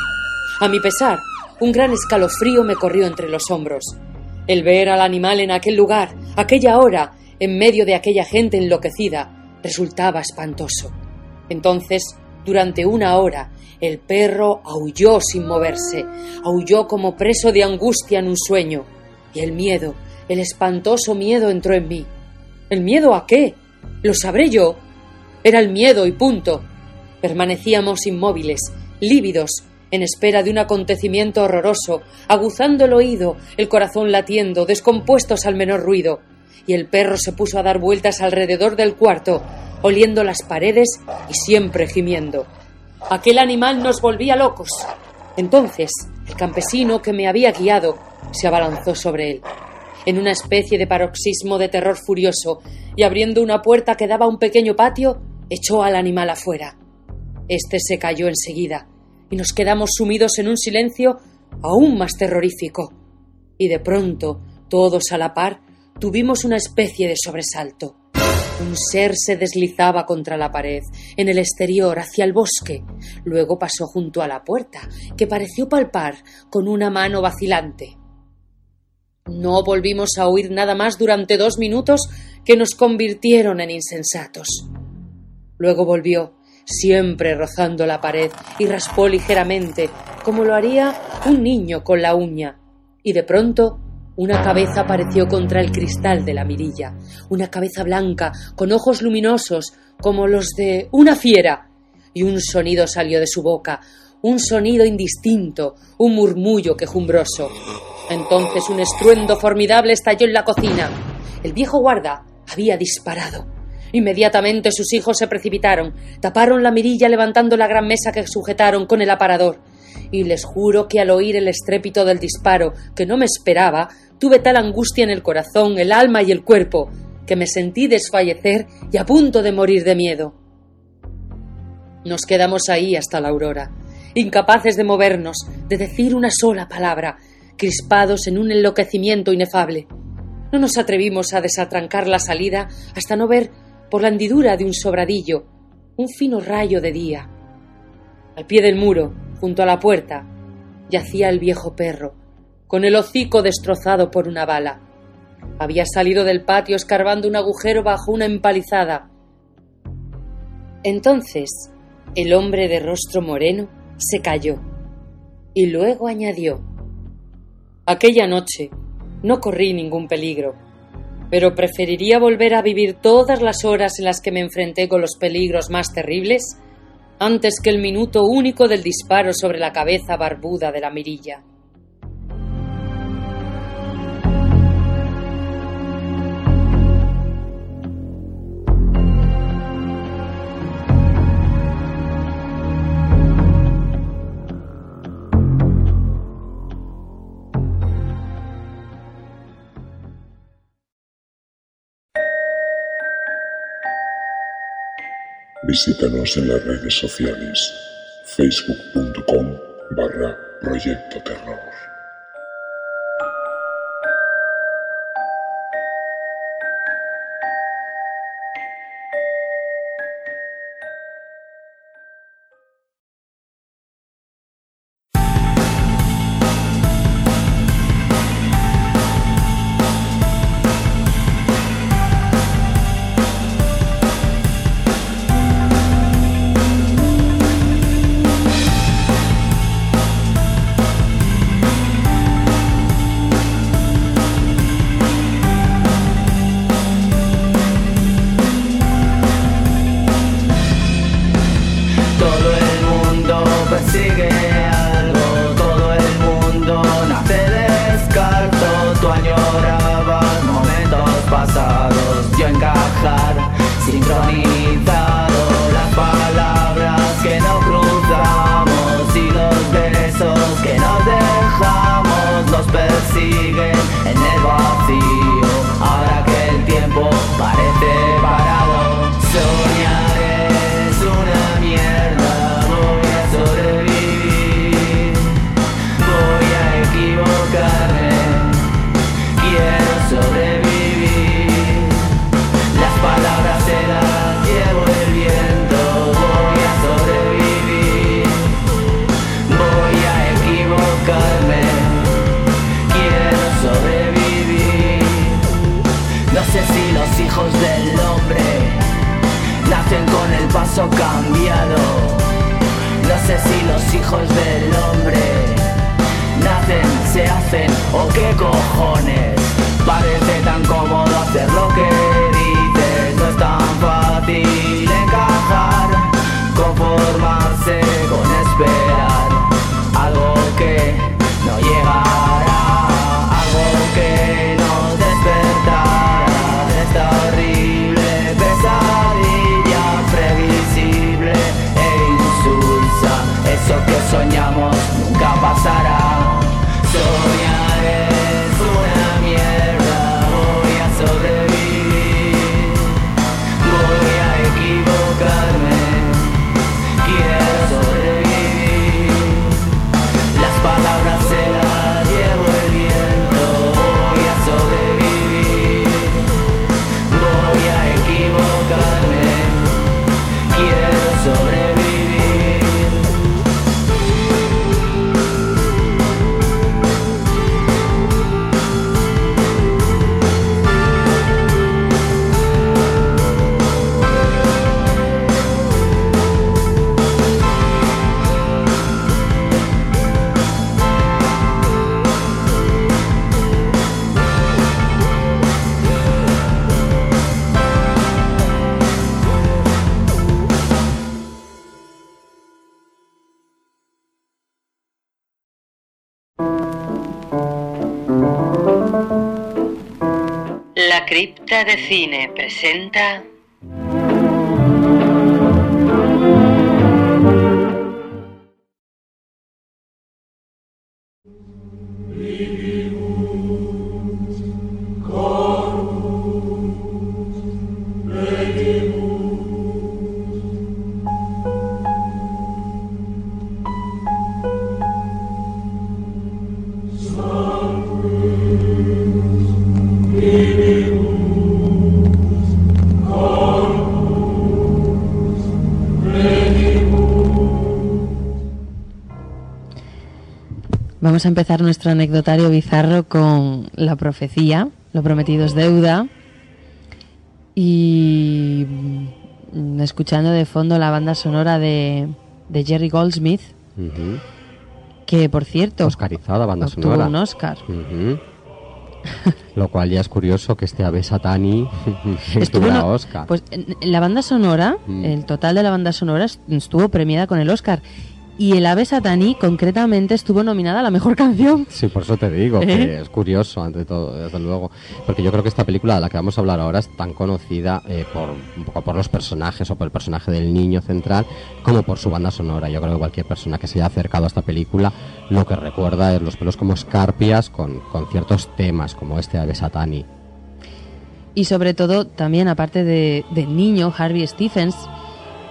Speaker 1: A mi pesar, un gran escalofrío me corrió entre los hombros. El ver al animal en aquel lugar, aquella hora, en medio de aquella gente enloquecida, resultaba espantoso. Entonces, durante una hora, el perro aulló sin moverse, aulló como preso de angustia en un sueño, y el miedo, el espantoso miedo entró en mí. ¿El miedo a qué? ¿Lo sabré yo? Era el miedo y punto. Permanecíamos inmóviles, lívidos, en espera de un acontecimiento horroroso, aguzando el oído, el corazón latiendo, descompuestos al menor ruido, y el perro se puso a dar vueltas alrededor del cuarto, oliendo las paredes y siempre gimiendo. Aquel animal nos volvía locos. Entonces, el campesino que me había guiado se abalanzó sobre él, en una especie de paroxismo de terror furioso, y abriendo una puerta que daba a un pequeño patio, echó al animal afuera. Este se cayó enseguida, y nos quedamos sumidos en un silencio aún más terrorífico. Y de pronto, todos a la par, tuvimos una especie de sobresalto. Un ser se deslizaba contra la pared, en el exterior, hacia el bosque. Luego pasó junto a la puerta, que pareció palpar con una mano vacilante. No volvimos a oír nada más durante 2 minutos, que nos convirtieron en insensatos. Luego volvió, siempre rozando la pared, y raspó ligeramente, como lo haría un niño con la uña. Y de pronto, una cabeza apareció contra el cristal de la mirilla, una cabeza blanca, con ojos luminosos, como los de una fiera, y un sonido salió de su boca, un sonido indistinto, un murmullo quejumbroso. Entonces un estruendo formidable estalló en la cocina. El viejo guarda había disparado. Inmediatamente sus hijos se precipitaron, taparon la mirilla levantando la gran mesa que sujetaron con el aparador. Y les juro que al oír el estrépito del disparo, que no me esperaba, tuve tal angustia en el corazón, el alma y el cuerpo, que me sentí desfallecer y a punto de morir de miedo. Nos quedamos ahí hasta la aurora, incapaces de movernos, de decir una sola palabra, crispados en un enloquecimiento inefable. No nos atrevimos a desatrancar la salida hasta no ver, por la hendidura de un sobradillo, un fino rayo de día. Al pie del muro, junto a la puerta, yacía el viejo perro, con el hocico destrozado por una bala. Había salido del patio escarbando un agujero bajo una empalizada. Entonces, el hombre de rostro moreno se calló, y luego añadió: aquella noche no corrí ningún peligro, pero preferiría volver a vivir todas las horas en las que me enfrenté con los peligros más terribles antes que el minuto único del disparo sobre la cabeza barbuda de la mirilla.
Speaker 10: Visítanos en las redes sociales facebook.com/Proyecto Terror.
Speaker 11: Cambiado. No sé si los hijos del hombre nacen, se hacen o qué cojones. Parece tan cómodo hacer lo que dices. No es tan fácil encajar, conformarse con esperar algo que no llegará, algo que nos despertará de esta horrible pesadilla previsible e insulsa. Eso que soñamos nunca pasará. Soñar es una mierda, voy a sobrevivir, voy a equivocarme, quiero sobrevivir. Las palabras se las llevo el viento, voy a sobrevivir, voy a equivocarme, quiero sobrevivir.
Speaker 1: La Cripta de Cine presenta... Vamos a empezar nuestro anecdotario bizarro con la profecía, lo prometido es deuda, y escuchando de fondo la banda sonora de Jerry Goldsmith, que por cierto
Speaker 12: oscarizada banda
Speaker 1: obtuvo
Speaker 12: sonora,
Speaker 1: un Oscar.
Speaker 12: Lo cual ya es curioso que este Ave Satani tuviera Oscar.
Speaker 1: Pues la banda sonora, el total de la banda sonora estuvo premiada con el Oscar. Y el Ave Satani, concretamente, estuvo nominada a la mejor canción.
Speaker 12: Sí, por eso te digo, que es curioso, ante todo, desde luego. Porque yo creo que esta película de la que vamos a hablar ahora es tan conocida un poco por los personajes o por el personaje del niño central, como por su banda sonora. Yo creo que cualquier persona que se haya acercado a esta película lo que recuerda es los pelos como escarpias con ciertos temas, como este Ave Satani.
Speaker 1: Y sobre todo, también, aparte del niño, Harvey Stephens,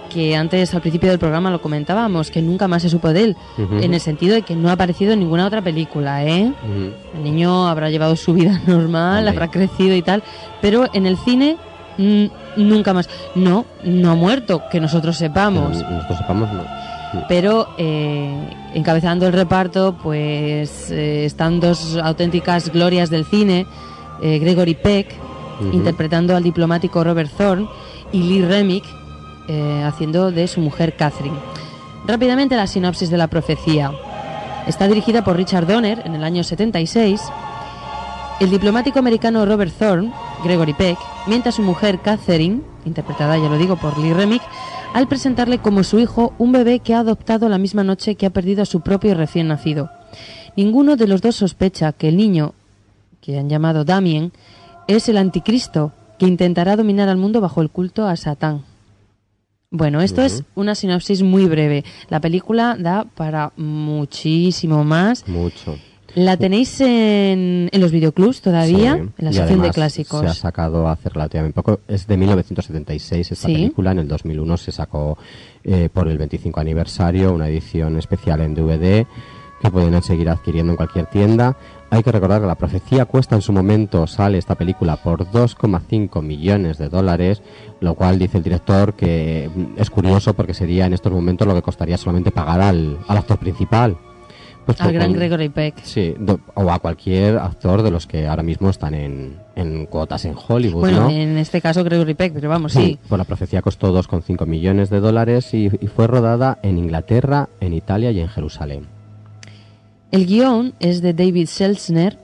Speaker 13: que antes al principio del programa lo comentábamos, que nunca más se supo de él, en el sentido de que no ha aparecido en ninguna otra película, ¿eh? El niño habrá llevado su vida normal, habrá crecido y tal, pero en el cine nunca más. No ha muerto, que nosotros sepamos.
Speaker 12: Nosotros sepamos, no.
Speaker 13: Pero encabezando el reparto, pues están dos auténticas glorias del cine, Gregory Peck, interpretando al diplomático Robert Thorne, y Lee Remick, haciendo de su mujer Catherine. Rápidamente la sinopsis de La profecía. Está dirigida por Richard Donner en el año 76. El diplomático americano Robert Thorne, Gregory Peck, miente a su mujer Catherine, interpretada, ya lo digo, por Lee Remick, al presentarle como su hijo un bebé que ha adoptado la misma noche que ha perdido a su propio recién nacido. Ninguno de los dos sospecha que el niño, que han llamado Damien, es el anticristo que intentará dominar al mundo bajo el culto a Satán. Bueno, esto es una sinopsis muy breve. La película da para muchísimo más.
Speaker 12: Mucho.
Speaker 13: ¿La tenéis en los videoclubs todavía?
Speaker 12: Sí,
Speaker 13: en la sección de clásicos.
Speaker 12: Se ha sacado hace relativamente poco. Es de 1976 esta película. En el 2001 se sacó por el 25 aniversario una edición especial en DVD que pueden seguir adquiriendo en cualquier tienda. Hay que recordar que La profecía cuesta en su momento, sale esta película por $2,5 millones, lo cual dice el director que es curioso porque sería en estos momentos lo que costaría solamente pagar al actor principal. Pues
Speaker 13: al gran Gregory Peck.
Speaker 12: Sí, o a cualquier actor de los que ahora mismo están en cuotas en Hollywood,
Speaker 13: bueno,
Speaker 12: ¿no?
Speaker 13: En este caso Gregory Peck, pero vamos, sí.
Speaker 12: Pues La profecía costó $2,5 millones y fue rodada en Inglaterra, en Italia y en Jerusalén.
Speaker 13: El guión es de David Seltzer,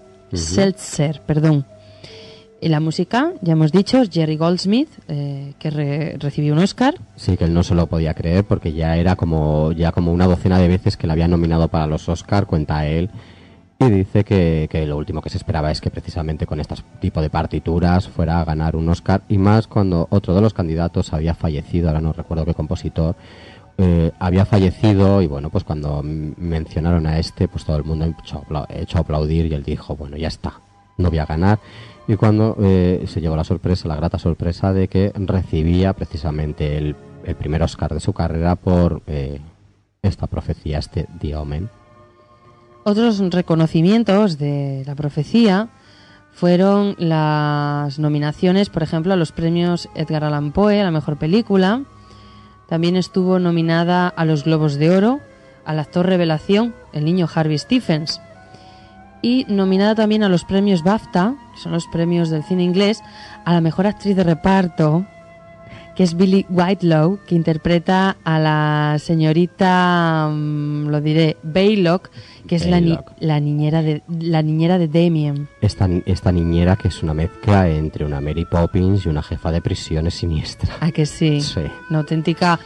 Speaker 13: Y la música, ya hemos dicho, es Jerry Goldsmith, que recibió un Oscar.
Speaker 12: Sí, que él no se lo podía creer porque ya era como una docena de veces que le habían nominado para los Oscar, cuenta él. Y dice que lo último que se esperaba es que precisamente con este tipo de partituras fuera a ganar un Oscar, y más cuando otro de los candidatos había fallecido, ahora no recuerdo qué compositor, había fallecido, y bueno, pues cuando mencionaron a pues todo el mundo echó a aplaudir, y él dijo, bueno, ya está, no voy a ganar. Y cuando se llevó la grata sorpresa de que recibía precisamente el primer Oscar de su carrera por esta profecía, The Omen.
Speaker 13: Otros reconocimientos de La profecía fueron las nominaciones, por ejemplo, a los premios Edgar Allan Poe a la mejor película. También estuvo nominada a los Globos de Oro, al actor revelación, el niño Harvey Stephens. Y nominada también a los premios BAFTA, que son los premios del cine inglés, a la mejor actriz de reparto, que es Billie Whitelaw, que interpreta a la señorita, Baylock, que es la niñera de Damien.
Speaker 12: Esta niñera que es una mezcla entre una Mary Poppins y una jefa de prisiones siniestra.
Speaker 13: ¿A que sí?
Speaker 12: Sí.
Speaker 13: Una auténtica...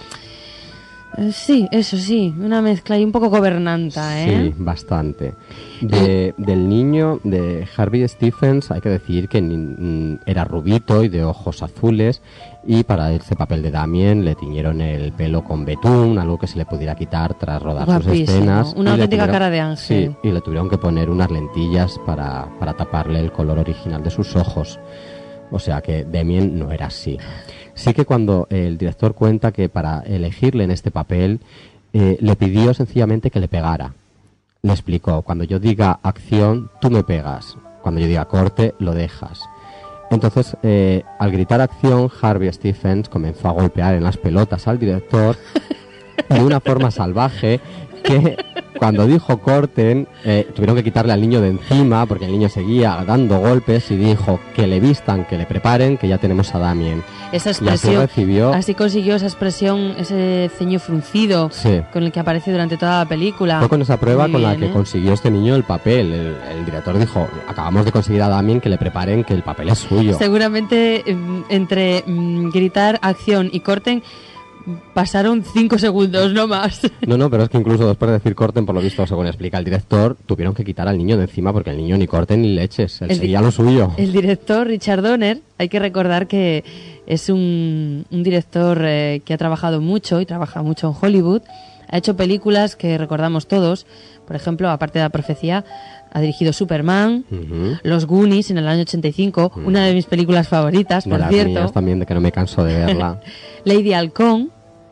Speaker 13: Sí, eso sí, una mezcla y un poco gobernanta, ¿eh?
Speaker 12: Sí, bastante. Del niño, de Harvey Stephens, hay que decir que era rubito y de ojos azules, y para este papel de Damien le tiñeron el pelo con betún, algo que se le pudiera quitar tras rodar sus escenas.
Speaker 13: Una auténtica cara de ángel.
Speaker 12: Sí, y le tuvieron que poner unas lentillas para taparle el color original de sus ojos. O sea que Damien no era así. Sí que cuando el director cuenta que para elegirle en este papel le pidió sencillamente que le pegara. Le explicó, cuando yo diga acción, tú me pegas. Cuando yo diga corte, lo dejas. Entonces, al gritar acción, Harvey Stephens comenzó a golpear en las pelotas al director de una forma salvaje que cuando dijo corten, tuvieron que quitarle al niño de encima porque el niño seguía dando golpes, y dijo que le vistan, que le preparen, que ya tenemos a Damien.
Speaker 13: Esa expresión, así consiguió esa expresión, ese ceño fruncido,
Speaker 12: sí,
Speaker 13: con el que aparece durante toda la película.
Speaker 12: Fue con esa prueba
Speaker 13: muy
Speaker 12: con
Speaker 13: bien,
Speaker 12: la que consiguió este niño el papel. El director dijo, acabamos de conseguir a Damien, que le preparen, que el papel es suyo.
Speaker 13: Seguramente entre gritar acción y corten pasaron 5 segundos, no más.
Speaker 12: No, pero es que incluso después de decir corten, por lo visto, según explica el director, tuvieron que quitar al niño de encima porque el niño ni corten ni leches, él seguía lo suyo.
Speaker 13: El director Richard Donner, hay que recordar que es un director que ha trabajado mucho y trabaja mucho en Hollywood. Ha hecho películas que recordamos todos. Por ejemplo, aparte de La profecía, ha dirigido Superman, Los Goonies en el año 85, una de mis películas favoritas, por cierto.
Speaker 12: Mías también, de que no me canso de verla.
Speaker 13: Lady Halcón,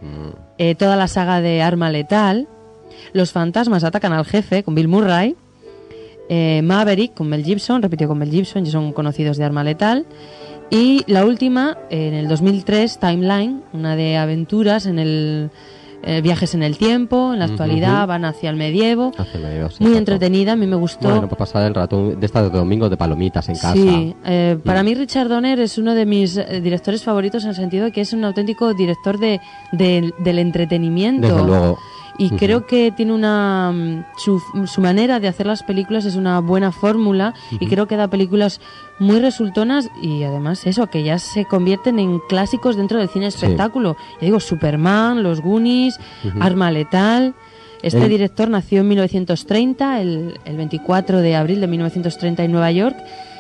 Speaker 13: Toda la saga de Arma Letal. Los fantasmas atacan al jefe, con Bill Murray. Maverick, con Mel Gibson, repitió con Mel Gibson, ya son conocidos de Arma Letal. Y la última, en el 2003, Timeline, una de aventuras en el viajes en el tiempo, en la actualidad, van hacia el medievo.
Speaker 12: Hacia el medievo, sí,
Speaker 13: muy
Speaker 12: exacto.
Speaker 13: entretenida, a mí me gustó.
Speaker 12: Bueno, pues pasar el rato de estas de domingo de palomitas en casa.
Speaker 13: Sí, para mí Richard Donner es uno de mis directores favoritos en el sentido de que es un auténtico director del entretenimiento.
Speaker 12: Desde luego.
Speaker 13: Y creo que tiene su manera de hacer las películas es una buena fórmula y creo que da películas muy resultonas y además eso, que ya se convierten en clásicos dentro del cine espectáculo. Ya digo, Superman, Los Goonies, Arma Letal. Este director nació en 1930, el 24 de abril de 1930 en Nueva York,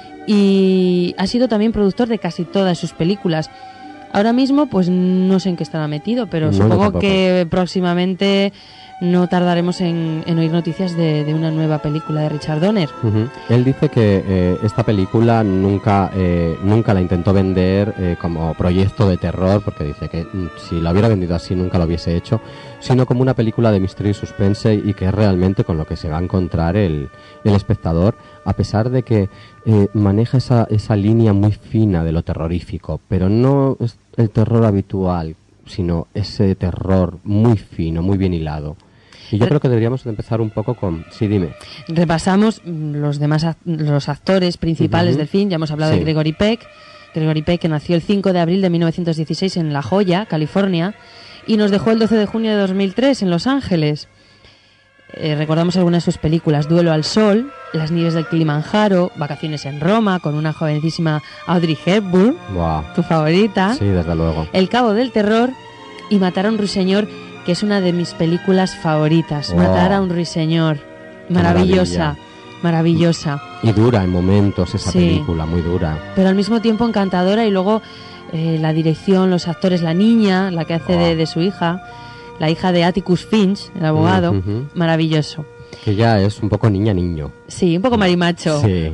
Speaker 13: y ha sido también productor de casi todas sus películas. Ahora mismo, pues no sé en qué estará metido, pero supongo que próximamente no tardaremos en oír noticias de una nueva película de Richard Donner.
Speaker 12: Él dice que esta película nunca la intentó vender como proyecto de terror, porque dice que si la hubiera vendido así nunca lo hubiese hecho, sino como una película de misterio y suspense, y que es realmente con lo que se va a encontrar el espectador, a pesar de que maneja esa línea muy fina de lo terrorífico, pero no es el terror habitual, sino ese terror muy fino, muy bien hilado. Y yo creo que deberíamos empezar un poco con... Sí, dime.
Speaker 13: Repasamos los actores principales del film. Ya hemos hablado de Gregory Peck. Gregory Peck, que nació el 5 de abril de 1916 en La Joya, California, y nos dejó el 12 de junio de 2003 en Los Ángeles. Recordamos algunas de sus películas: Duelo al Sol, Las nieves del Kilimanjaro, Vacaciones en Roma, con una jovencísima Audrey Hepburn, tu favorita.
Speaker 12: Sí, desde luego.
Speaker 13: El Cabo del Terror y Matar a un ruiseñor, que es una de mis películas favoritas. Matar a un ruiseñor. Maravillosa. Maravillosa.
Speaker 12: Y dura en momentos esa película, muy dura.
Speaker 13: Pero al mismo tiempo encantadora, y luego la dirección, los actores, la niña, la que hace de su hija, la hija de Atticus Finch, el abogado, maravilloso.
Speaker 12: Que ya es un poco niña-niño.
Speaker 13: Sí, un poco marimacho.
Speaker 12: Sí.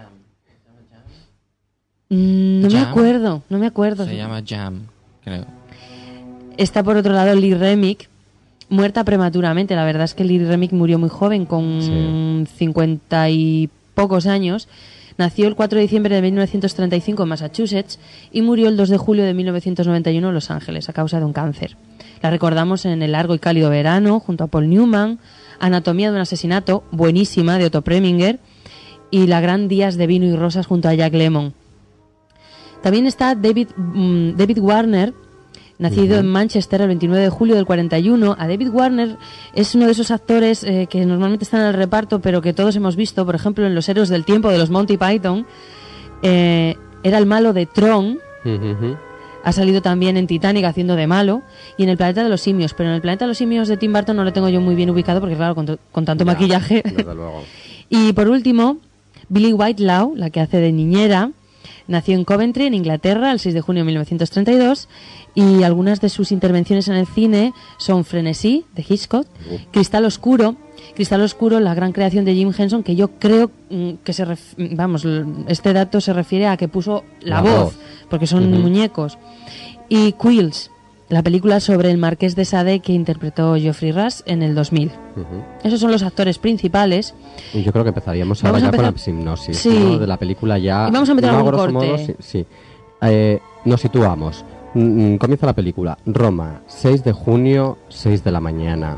Speaker 13: No me acuerdo.
Speaker 14: Se llama Jam, creo.
Speaker 13: Está por otro lado Lee Remick, muerta prematuramente. La verdad es que Lee Remick murió muy joven, con 50 y pocos años. Nació el 4 de diciembre de 1935 en Massachusetts y murió el 2 de julio de 1991 en Los Ángeles a causa de un cáncer. La recordamos en El largo y cálido verano, junto a Paul Newman, Anatomía de un asesinato, buenísima, de Otto Preminger, y La gran Días de vino y rosas, junto a Jack Lemmon. También está David Warner, nacido en Manchester el 29 de julio del 41. A David Warner es uno de esos actores que normalmente están en el reparto, pero que todos hemos visto, por ejemplo, en Los héroes del tiempo de los Monty Python. Era el malo de Tron. Ha salido también en Titanic haciendo de malo, y en El planeta de los simios. Pero en El planeta de los simios de Tim Burton no lo tengo yo muy bien ubicado, porque claro, con tanto maquillaje.
Speaker 12: Desde luego.
Speaker 13: Y por último, Billie Whitelaw, la que hace de niñera. Nació en Coventry, en Inglaterra, el 6 de junio de 1932, y algunas de sus intervenciones en el cine son Frenesí, de Hitchcock, Cristal Oscuro, la gran creación de Jim Henson, que yo creo que este dato se refiere a que puso la voz, porque son muñecos, y Quills, la película sobre el Marqués de Sade que interpretó Geoffrey Rush en el 2000. Esos son los actores principales.
Speaker 12: Y yo creo que empezaríamos ahora ya con la sinopsis, ¿no? De la película ya.
Speaker 13: Y vamos a meter algún corte.
Speaker 12: Modo, nos situamos. Comienza la película. Roma, 6 de junio, 6 de la mañana.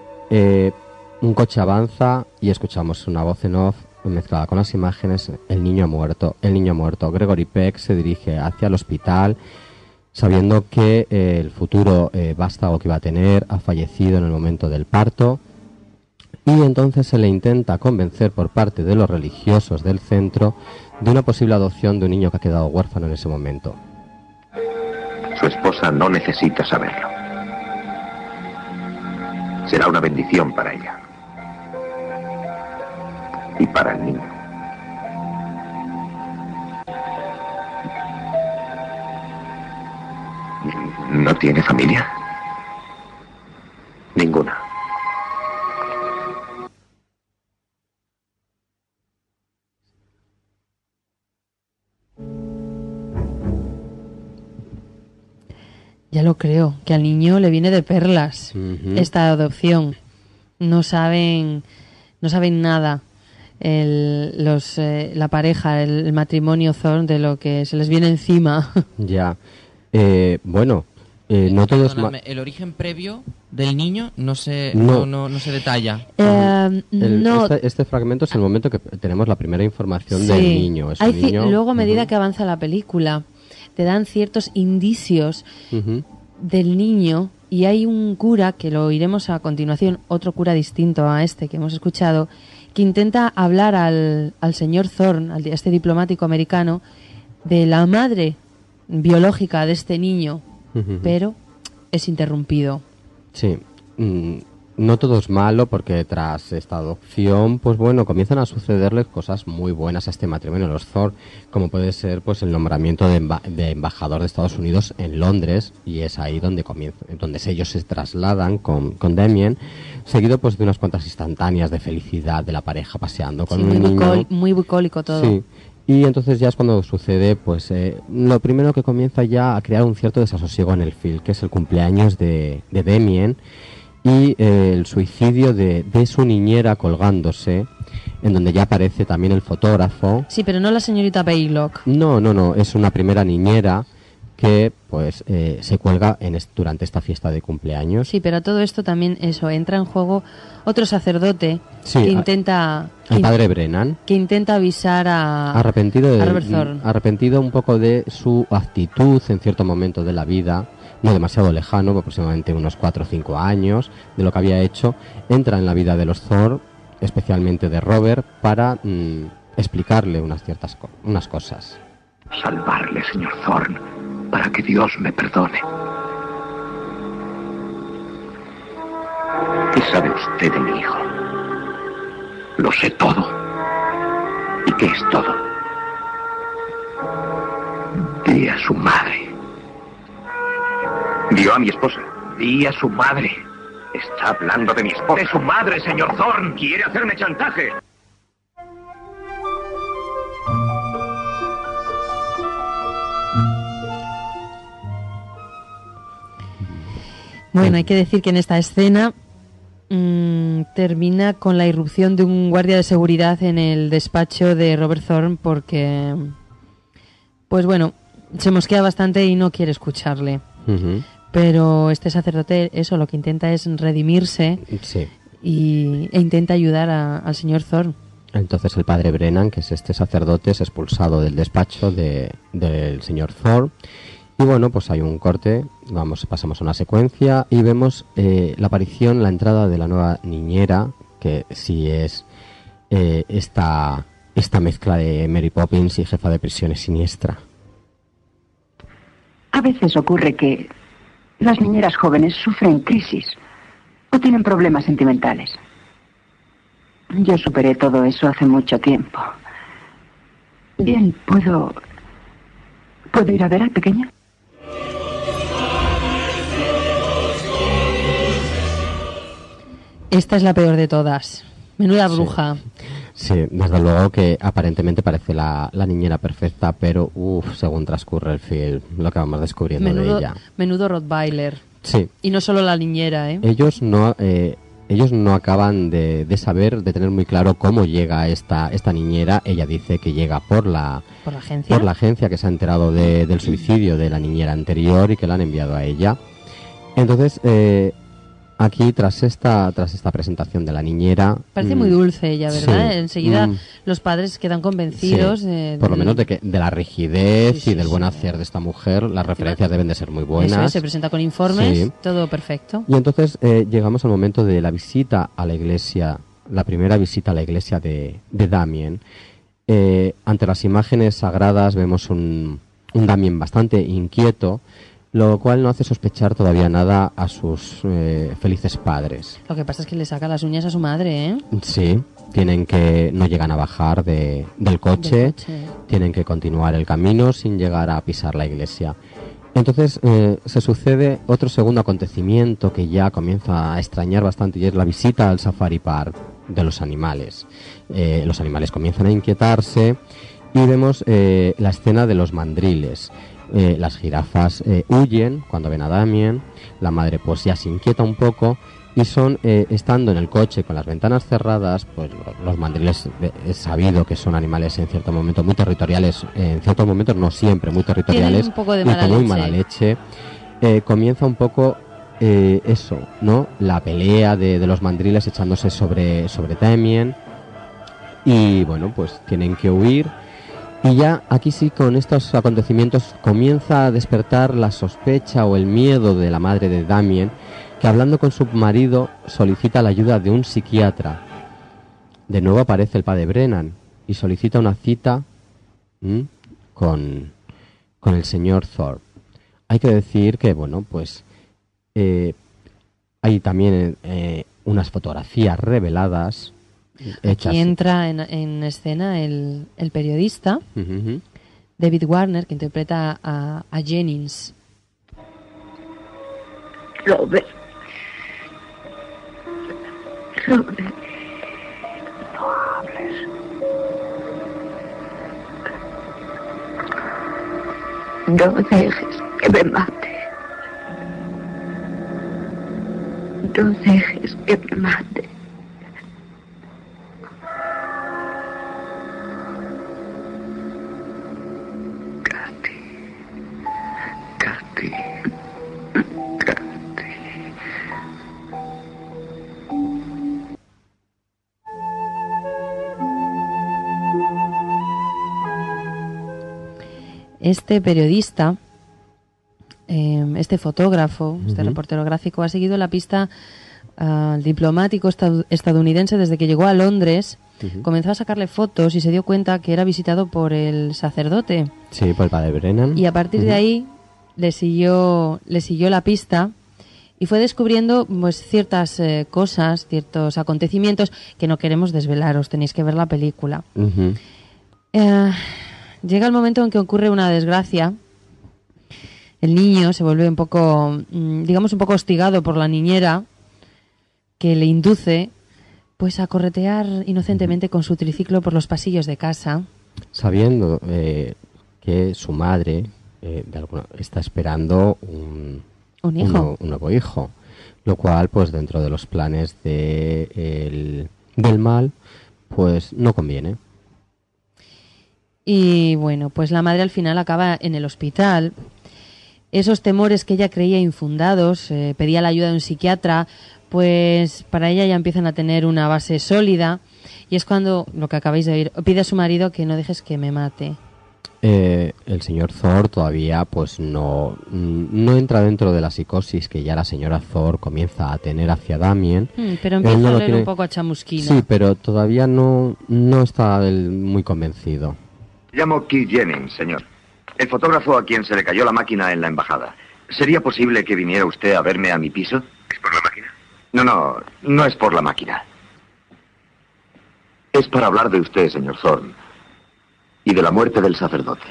Speaker 12: Un coche avanza y escuchamos una voz en off mezclada con las imágenes. El niño ha muerto. Gregory Peck se dirige hacia el hospital, sabiendo que el futuro vástago que iba a tener ha fallecido en el momento del parto, y entonces se le intenta convencer por parte de los religiosos del centro de una posible adopción de un niño que ha quedado huérfano en ese momento.
Speaker 15: Su esposa no necesita saberlo. Será una bendición para ella. Y para el niño. ¿No tiene familia? Ninguna.
Speaker 13: Ya lo creo, que al niño le viene de perlas esta adopción. No saben nada la pareja, el matrimonio Thorne, de lo que se les viene encima.
Speaker 12: Ya. Bueno, no todos...
Speaker 14: El origen previo del niño no se detalla.
Speaker 12: Este fragmento es el momento que tenemos la primera información del niño. Es un niño.
Speaker 13: Luego, a medida que avanza la película, te dan ciertos indicios del niño, y hay un cura, que lo oiremos a continuación, otro cura distinto a este que hemos escuchado, que intenta hablar al señor Thorne, a este diplomático americano, de la madre biológica de este niño, pero es interrumpido.
Speaker 12: Sí. No todo es malo, porque tras esta adopción, pues bueno, comienzan a sucederles cosas muy buenas a este matrimonio, los Thorne, como puede ser pues el nombramiento de embajador de Estados Unidos en Londres, y es ahí donde ellos se trasladan con Damien, seguido pues de unas cuantas instantáneas de felicidad de la pareja paseando con un niño.
Speaker 13: Muy bucólico todo.
Speaker 12: Sí. Y entonces ya es cuando sucede, pues lo primero que comienza ya a crear un cierto desasosiego en el film, que es el cumpleaños de Damien, y el suicidio de su niñera colgándose, en donde ya aparece también el fotógrafo.
Speaker 13: Sí, pero no la señorita Baylock.
Speaker 12: No, es una primera niñera que pues se cuelga durante esta fiesta de cumpleaños.
Speaker 13: Sí, pero a todo esto también entra en juego otro sacerdote que intenta...
Speaker 12: El padre Brennan.
Speaker 13: Que intenta avisar a
Speaker 12: Robert
Speaker 13: Thorne.
Speaker 12: Arrepentido un poco de su actitud en cierto momento de la vida, no demasiado lejano, aproximadamente unos 4 o 5 años, de lo que había hecho, entra en la vida de los Thorne, especialmente de Robert, para explicarle unas cosas.
Speaker 15: Salvarle, señor Thorne, para que Dios me perdone. ¿Qué sabe usted de mi hijo? Lo sé todo. ¿Y qué es todo? Di a su madre. Dio a mi esposa. Di a su madre. Está hablando de mi esposa. De su madre, señor Thorne. Quiere hacerme chantaje.
Speaker 13: Bueno, hay que decir que en esta escena termina con la irrupción de un guardia de seguridad en el despacho de Robert Thorne, porque, pues bueno, se mosquea bastante y no quiere escucharle. Pero este sacerdote, lo que intenta es redimirse e intenta ayudar al señor Thorne.
Speaker 12: Entonces el padre Brennan, que es este sacerdote, es expulsado del despacho del señor Thorne. Y bueno, pues hay un corte, pasamos a una secuencia y vemos la aparición, la entrada de la nueva niñera, que sí es esta mezcla de Mary Poppins y jefa de prisiones siniestra.
Speaker 16: A veces ocurre que las niñeras jóvenes sufren crisis o tienen problemas sentimentales. Yo superé todo eso hace mucho tiempo. Bien, ¿puedo ir a ver al pequeño?
Speaker 13: Esta es la peor de todas. Menuda bruja.
Speaker 12: Sí, desde luego que aparentemente parece la niñera perfecta, pero según transcurre el film, lo que vamos descubriendo de ella.
Speaker 13: Menudo Rottweiler.
Speaker 12: Sí.
Speaker 13: Y no solo la niñera, ¿eh?
Speaker 12: Ellos no acaban de saber, de tener muy claro cómo llega esta niñera. Ella dice que llega por la
Speaker 13: agencia.
Speaker 12: Por la agencia, que se ha enterado del suicidio de la niñera anterior y que la han enviado a ella. Entonces, aquí, tras esta presentación de la niñera...
Speaker 13: Parece muy dulce ella, ¿verdad? Sí, enseguida los padres quedan convencidos.
Speaker 12: Sí, por lo menos de la rigidez y del buen hacer de esta mujer. Las referencias deben de ser muy buenas.
Speaker 13: Eso es, se presenta con informes, todo perfecto.
Speaker 12: Y entonces llegamos al momento de la visita a la iglesia, la primera visita a la iglesia de Damien. Ante las imágenes sagradas vemos un Damien bastante inquieto, lo cual no hace sospechar todavía nada a sus felices padres.
Speaker 13: Lo que pasa es que le saca las uñas a su madre, ¿eh?
Speaker 12: Sí, no llegan a bajar del coche, tienen que continuar el camino sin llegar a pisar la iglesia. Entonces se sucede otro segundo acontecimiento que ya comienza a extrañar bastante, y es la visita al Safari Park de los animales. Los animales comienzan a inquietarse y vemos la escena de los mandriles. las jirafas huyen cuando ven a Damien. La madre pues ya se inquieta un poco y son, estando en el coche con las ventanas cerradas, pues los mandriles es sabido que son animales en cierto momento muy territoriales, en ciertos momentos no siempre muy territoriales,
Speaker 13: un poco de
Speaker 12: y
Speaker 13: mala
Speaker 12: con muy
Speaker 13: leche.
Speaker 12: mala leche. Comienza un poco eso, ¿no? La pelea de los mandriles echándose sobre Damien. Y bueno, pues tienen que huir. Y ya aquí sí, con estos acontecimientos comienza a despertar la sospecha o el miedo de la madre de Damien, que hablando con su marido solicita la ayuda de un psiquiatra. De nuevo aparece el padre Brennan y solicita una cita con el señor Thorpe. Hay que decir que, bueno, pues hay también unas fotografías reveladas hechas.
Speaker 13: Aquí entra en escena el periodista David Warner, que interpreta a Jennings.
Speaker 16: Robert. Robert. No hables. No dejes que me mate. No dejes que me mate.
Speaker 13: Este periodista, este fotógrafo, este reportero gráfico, ha seguido la pista al diplomático estadounidense desde que llegó a Londres. Comenzó a sacarle fotos y se dio cuenta que era visitado por el sacerdote.
Speaker 12: Sí, por el padre Brennan.
Speaker 13: Y a partir de ahí le siguió la pista y fue descubriendo pues ciertas cosas, ciertos acontecimientos que no queremos desvelaros, tenéis que ver la película. Llega el momento en que ocurre una desgracia. El niño se vuelve un poco, digamos, un poco hostigado por la niñera, que le induce pues a corretear inocentemente con su triciclo por los pasillos de casa.
Speaker 12: Sabiendo que su madre está esperando un nuevo hijo, lo cual pues dentro de los planes del mal pues no conviene.
Speaker 13: Y bueno, pues la madre al final acaba en el hospital. Esos temores que ella creía infundados, pedía la ayuda de un psiquiatra, pues para ella ya empiezan a tener una base sólida. Y es cuando, lo que acabáis de oír, pide a su marido que no dejes que me mate.
Speaker 12: El señor Thor todavía pues no entra dentro de la psicosis que ya la señora Thor comienza a tener hacia Damien.
Speaker 13: Pero empieza a oler un poco a chamusquina.
Speaker 12: Sí, pero todavía no está muy convencido.
Speaker 15: Llamo Keith Jennings, señor. El fotógrafo a quien se le cayó la máquina en la embajada. ¿Sería posible que viniera usted a verme a mi piso? ¿Es por la máquina? No es por la máquina. Es para hablar de usted, señor Thorne, y de la muerte del sacerdote.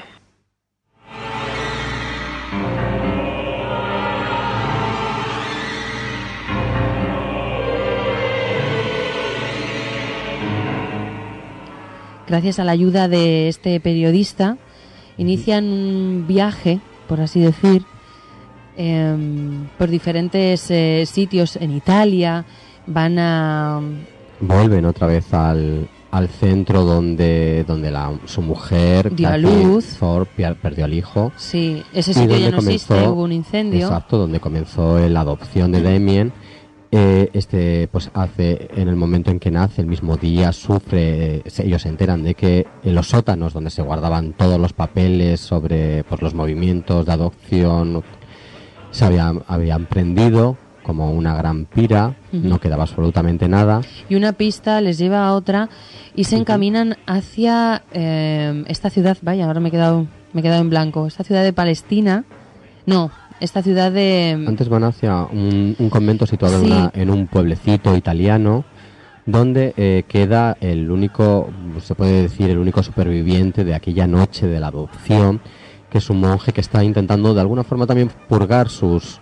Speaker 13: Gracias a la ayuda de este periodista, inician un viaje, por así decir, por diferentes sitios en Italia.
Speaker 12: Vuelven otra vez al centro donde su mujer
Speaker 13: dio a luz.
Speaker 12: Thor perdió al hijo.
Speaker 13: Sí, ese sitio ya no existe, hubo un incendio.
Speaker 12: Exacto, donde comenzó la adopción de Damien. Pues hace, en el momento en que nace, el mismo día sufre, ellos se enteran de que en los sótanos donde se guardaban todos los papeles sobre pues, los movimientos de adopción se habían prendido como una gran pira, no quedaba absolutamente nada.
Speaker 13: Y una pista les lleva a otra y se encaminan hacia esta ciudad, vaya, ahora me he quedado en blanco, esta ciudad de Palestina, esta ciudad de...
Speaker 12: Antes van hacia un convento situado en un pueblecito italiano donde queda el único, se puede decir, el único superviviente de aquella noche de la adopción, que es un monje que está intentando de alguna forma también purgar sus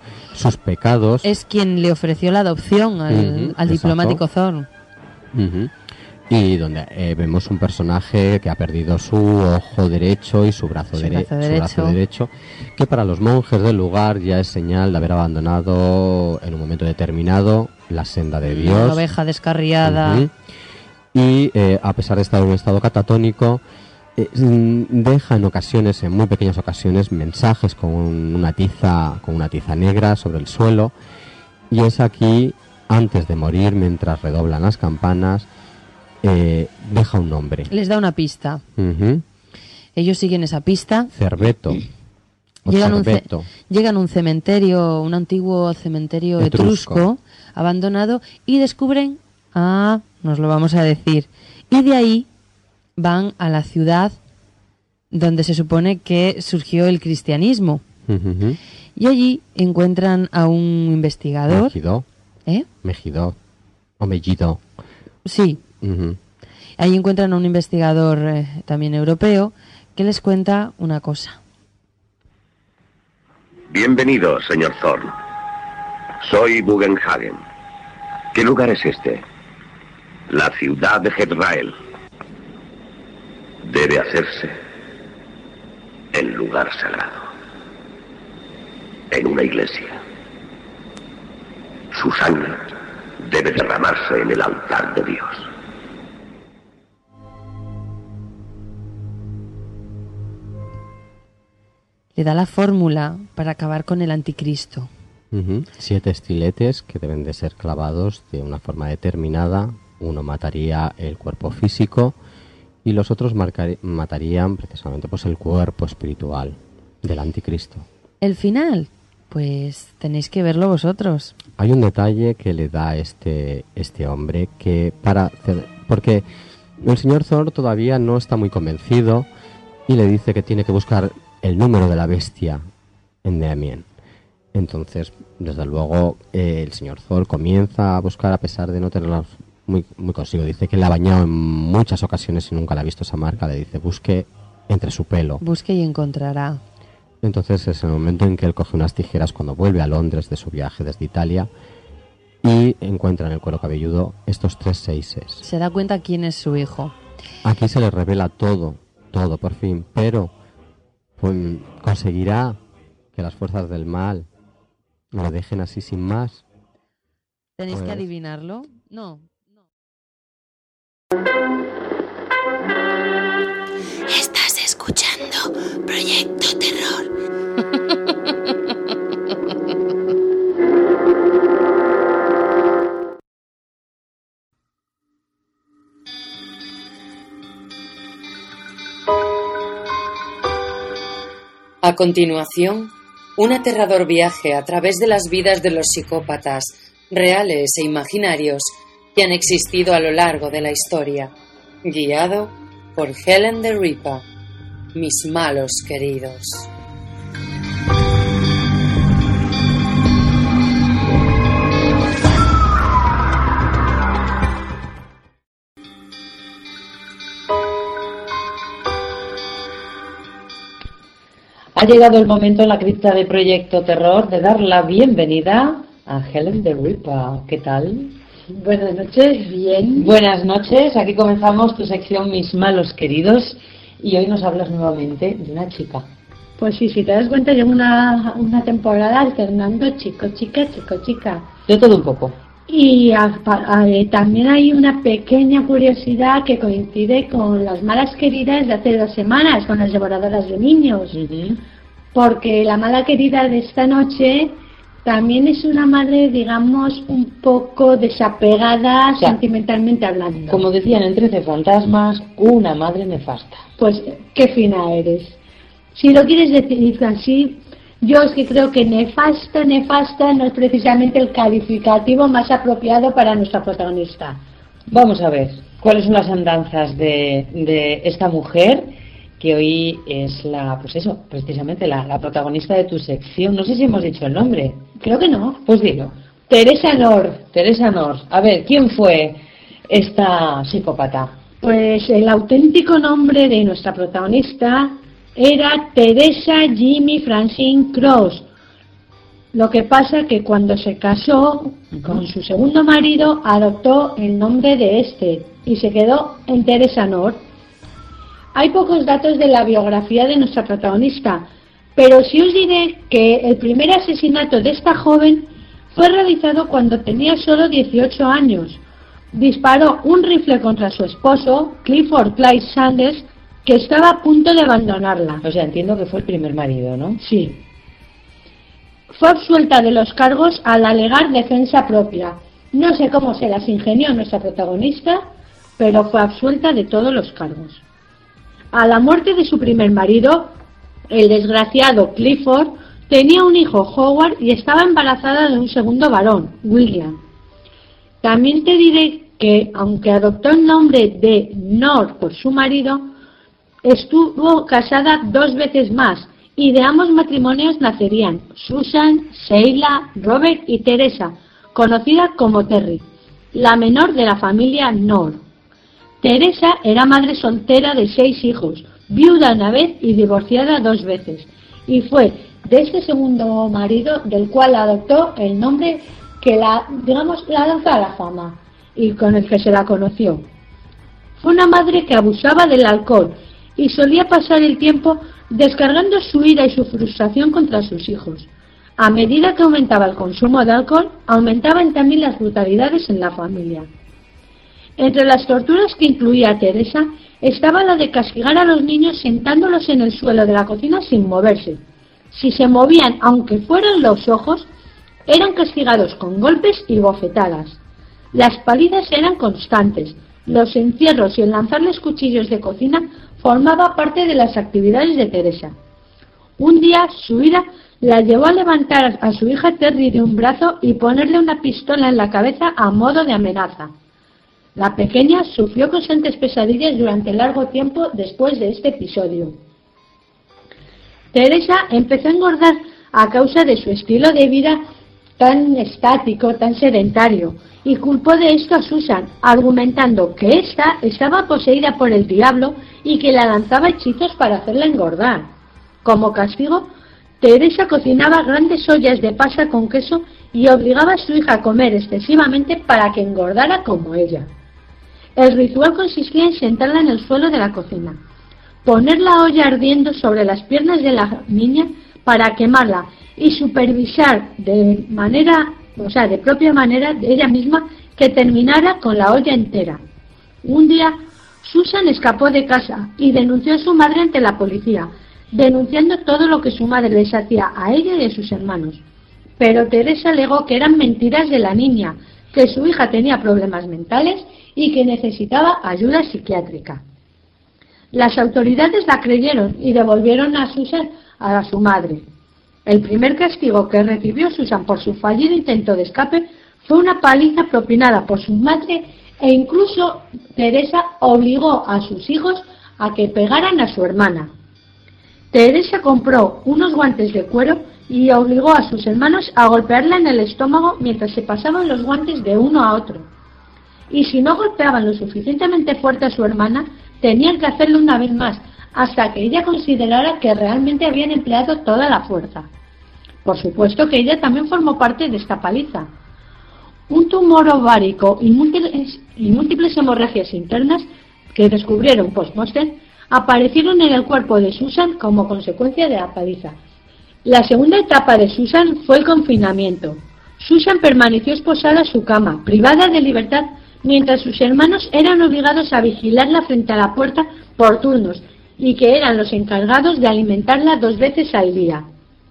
Speaker 12: pecados.
Speaker 13: Es quien le ofreció la adopción al diplomático Thorne.
Speaker 12: y donde vemos un personaje que ha perdido su ojo derecho y su brazo derecho, que para los monjes del lugar ya es señal de haber abandonado en un momento determinado la senda de Dios.
Speaker 13: Una oveja descarriada.
Speaker 12: Y a pesar de estar en un estado catatónico, deja en ocasiones, en muy pequeñas ocasiones, mensajes con una tiza negra sobre el suelo, y es aquí, antes de morir, mientras redoblan las campanas, deja un nombre.
Speaker 13: Les da una pista. Ellos siguen esa pista.
Speaker 12: Cerveto.
Speaker 13: Llegan a un cementerio, un antiguo cementerio etrusco abandonado, y descubren, nos lo vamos a decir, y de ahí van a la ciudad donde se supone que surgió el cristianismo. Y allí encuentran a un investigador.
Speaker 12: Megiddo. O Megiddo.
Speaker 13: Sí. Ahí encuentran a un investigador también europeo que les cuenta una cosa.
Speaker 17: Bienvenido, señor Thorne. Soy Bugenhagen. ¿Qué lugar es este? La ciudad de Hetrael. Debe hacerse en lugar sagrado, en una iglesia. Su sangre debe derramarse en el altar de Dios.
Speaker 13: Le da la fórmula para acabar con el anticristo.
Speaker 12: 7 estiletes que deben de ser clavados de una forma determinada. Uno mataría el cuerpo físico y los otros matarían precisamente pues el cuerpo espiritual del anticristo.
Speaker 13: El final, pues tenéis que verlo vosotros.
Speaker 12: Hay un detalle que le da este hombre porque el señor Thor todavía no está muy convencido y le dice que tiene que buscar el número de la bestia en Damien. Entonces, desde luego, el señor Thor comienza a buscar a pesar de no tenerla muy consigo. Dice que la ha bañado en muchas ocasiones y nunca la ha visto esa marca. Le dice, busque entre su pelo.
Speaker 13: Busque y encontrará.
Speaker 12: Entonces es el momento en que él coge unas tijeras cuando vuelve a Londres de su viaje desde Italia y encuentra en el cuero cabelludo estos 3 seises.
Speaker 13: Se da cuenta quién es su hijo.
Speaker 12: Aquí se le revela todo por fin, pero conseguirá que las fuerzas del mal lo dejen así sin más.
Speaker 13: ¿Tenéis que adivinarlo? No.
Speaker 18: Estás escuchando Proyecto Terror.
Speaker 1: A continuación, un aterrador viaje a través de las vidas de los psicópatas, reales e imaginarios, que han existido a lo largo de la historia, guiado por Helen the Ripper, mis malos queridos.
Speaker 9: Ha llegado el momento en la cripta de Proyecto Terror de dar la bienvenida a Helen the Ripper. ¿Qué tal?
Speaker 19: Buenas noches, bien.
Speaker 9: Buenas noches, aquí comenzamos tu sección Mis malos queridos y hoy nos hablas nuevamente de una chica.
Speaker 19: Pues sí, si te das cuenta, llevo una temporada alternando chico-chica.
Speaker 9: De todo un poco.
Speaker 19: Y también hay una pequeña curiosidad que coincide con las malas queridas de hace 2 semanas, con las devoradoras de niños. Porque la mala querida de esta noche también es una madre, digamos, un poco desapegada, sentimentalmente hablando.
Speaker 9: Como decían en 13 fantasmas, una madre nefasta.
Speaker 19: Pues, qué fina eres. Si lo quieres decir así, yo es que creo que nefasta no es precisamente el calificativo más apropiado para nuestra protagonista.
Speaker 9: Vamos a ver, ¿cuáles son las andanzas de esta mujer que hoy es precisamente la protagonista de tu sección? No sé si hemos dicho el nombre.
Speaker 19: Creo que no.
Speaker 9: Pues dilo.
Speaker 19: Teresa Nord.
Speaker 9: Teresa Nord. A ver, ¿quién fue esta psicópata?
Speaker 19: Pues el auténtico nombre de nuestra protagonista era Teresa Jimmy Francine Cross, Lo que pasa que cuando se casó con su segundo marido adoptó el nombre de este y se quedó en Teresa Nord. Hay pocos datos de la biografía de nuestra protagonista, pero sí os diré que el primer asesinato de esta joven fue realizado cuando tenía solo 18 años. Disparó un rifle contra su esposo, Clifford Clyde Sanders, que estaba a punto de abandonarla.
Speaker 9: O sea, entiendo que fue el primer marido, ¿no?
Speaker 19: Sí. Fue absuelta de los cargos al alegar defensa propia. No sé cómo se las ingenió nuestra protagonista, pero fue absuelta de todos los cargos. A la muerte de su primer marido, el desgraciado Clifford tenía un hijo, Howard, y estaba embarazada de un segundo varón, William. También te diré que, aunque adoptó el nombre de Nord por su marido, estuvo casada 2 veces más, y de ambos matrimonios nacerían Susan, Sheila, Robert y Teresa, conocida como Terry, la menor de la familia Nord. Teresa era madre soltera de 6 hijos, viuda una vez y divorciada 2 veces, y fue de este segundo marido del cual adoptó el nombre que la lanzó a la fama y con el que se la conoció. Fue una madre que abusaba del alcohol y solía pasar el tiempo descargando su ira y su frustración contra sus hijos. A medida que aumentaba el consumo de alcohol, aumentaban también las brutalidades en la familia. Entre las torturas que incluía Teresa estaba la de castigar a los niños sentándolos en el suelo de la cocina sin moverse. Si se movían, aunque fueran los ojos, eran castigados con golpes y bofetadas. Las palizas eran constantes. Los encierros y el lanzarles cuchillos de cocina formaba parte de las actividades de Teresa. Un día su ira la llevó a levantar a su hija Terry de un brazo y ponerle una pistola en la cabeza a modo de amenaza. La pequeña sufrió constantes pesadillas durante largo tiempo después de este episodio. Teresa empezó a engordar a causa de su estilo de vida tan estático, tan sedentario, y culpó de esto a Susan, argumentando que ésta estaba poseída por el diablo y que la lanzaba hechizos para hacerla engordar. Como castigo, Teresa cocinaba grandes ollas de pasta con queso y obligaba a su hija a comer excesivamente para que engordara como ella. El ritual consistía en sentarla en el suelo de la cocina, poner la olla ardiendo sobre las piernas de la niña para quemarla y supervisar de propia manera de ella misma que terminara con la olla entera. Un día, Susan escapó de casa y denunció a su madre ante la policía, denunciando todo lo que su madre les hacía a ella y a sus hermanos. Pero Teresa alegó que eran mentiras de la niña, que su hija tenía problemas mentales y que necesitaba ayuda psiquiátrica. Las autoridades la creyeron y devolvieron a Susan a su madre. El primer castigo que recibió Susan por su fallido intento de escape fue una paliza propinada por su madre e incluso Teresa obligó a sus hijos a que pegaran a su hermana. Teresa compró unos guantes de cuero y obligó a sus hermanos a golpearla en el estómago mientras se pasaban los guantes de uno a otro. Y si no golpeaban lo suficientemente fuerte a su hermana, tenían que hacerlo una vez más, hasta que ella considerara que realmente habían empleado toda la fuerza. Por supuesto que ella también formó parte de esta paliza. Un tumor ovárico y múltiples hemorragias internas que descubrieron post-mortem aparecieron en el cuerpo de Susan como consecuencia de la paliza. La segunda etapa de Susan fue el confinamiento. Susan permaneció esposada a su cama, privada de libertad, mientras sus hermanos eran obligados a vigilarla frente a la puerta por turnos y que eran los encargados de alimentarla 2 veces al día.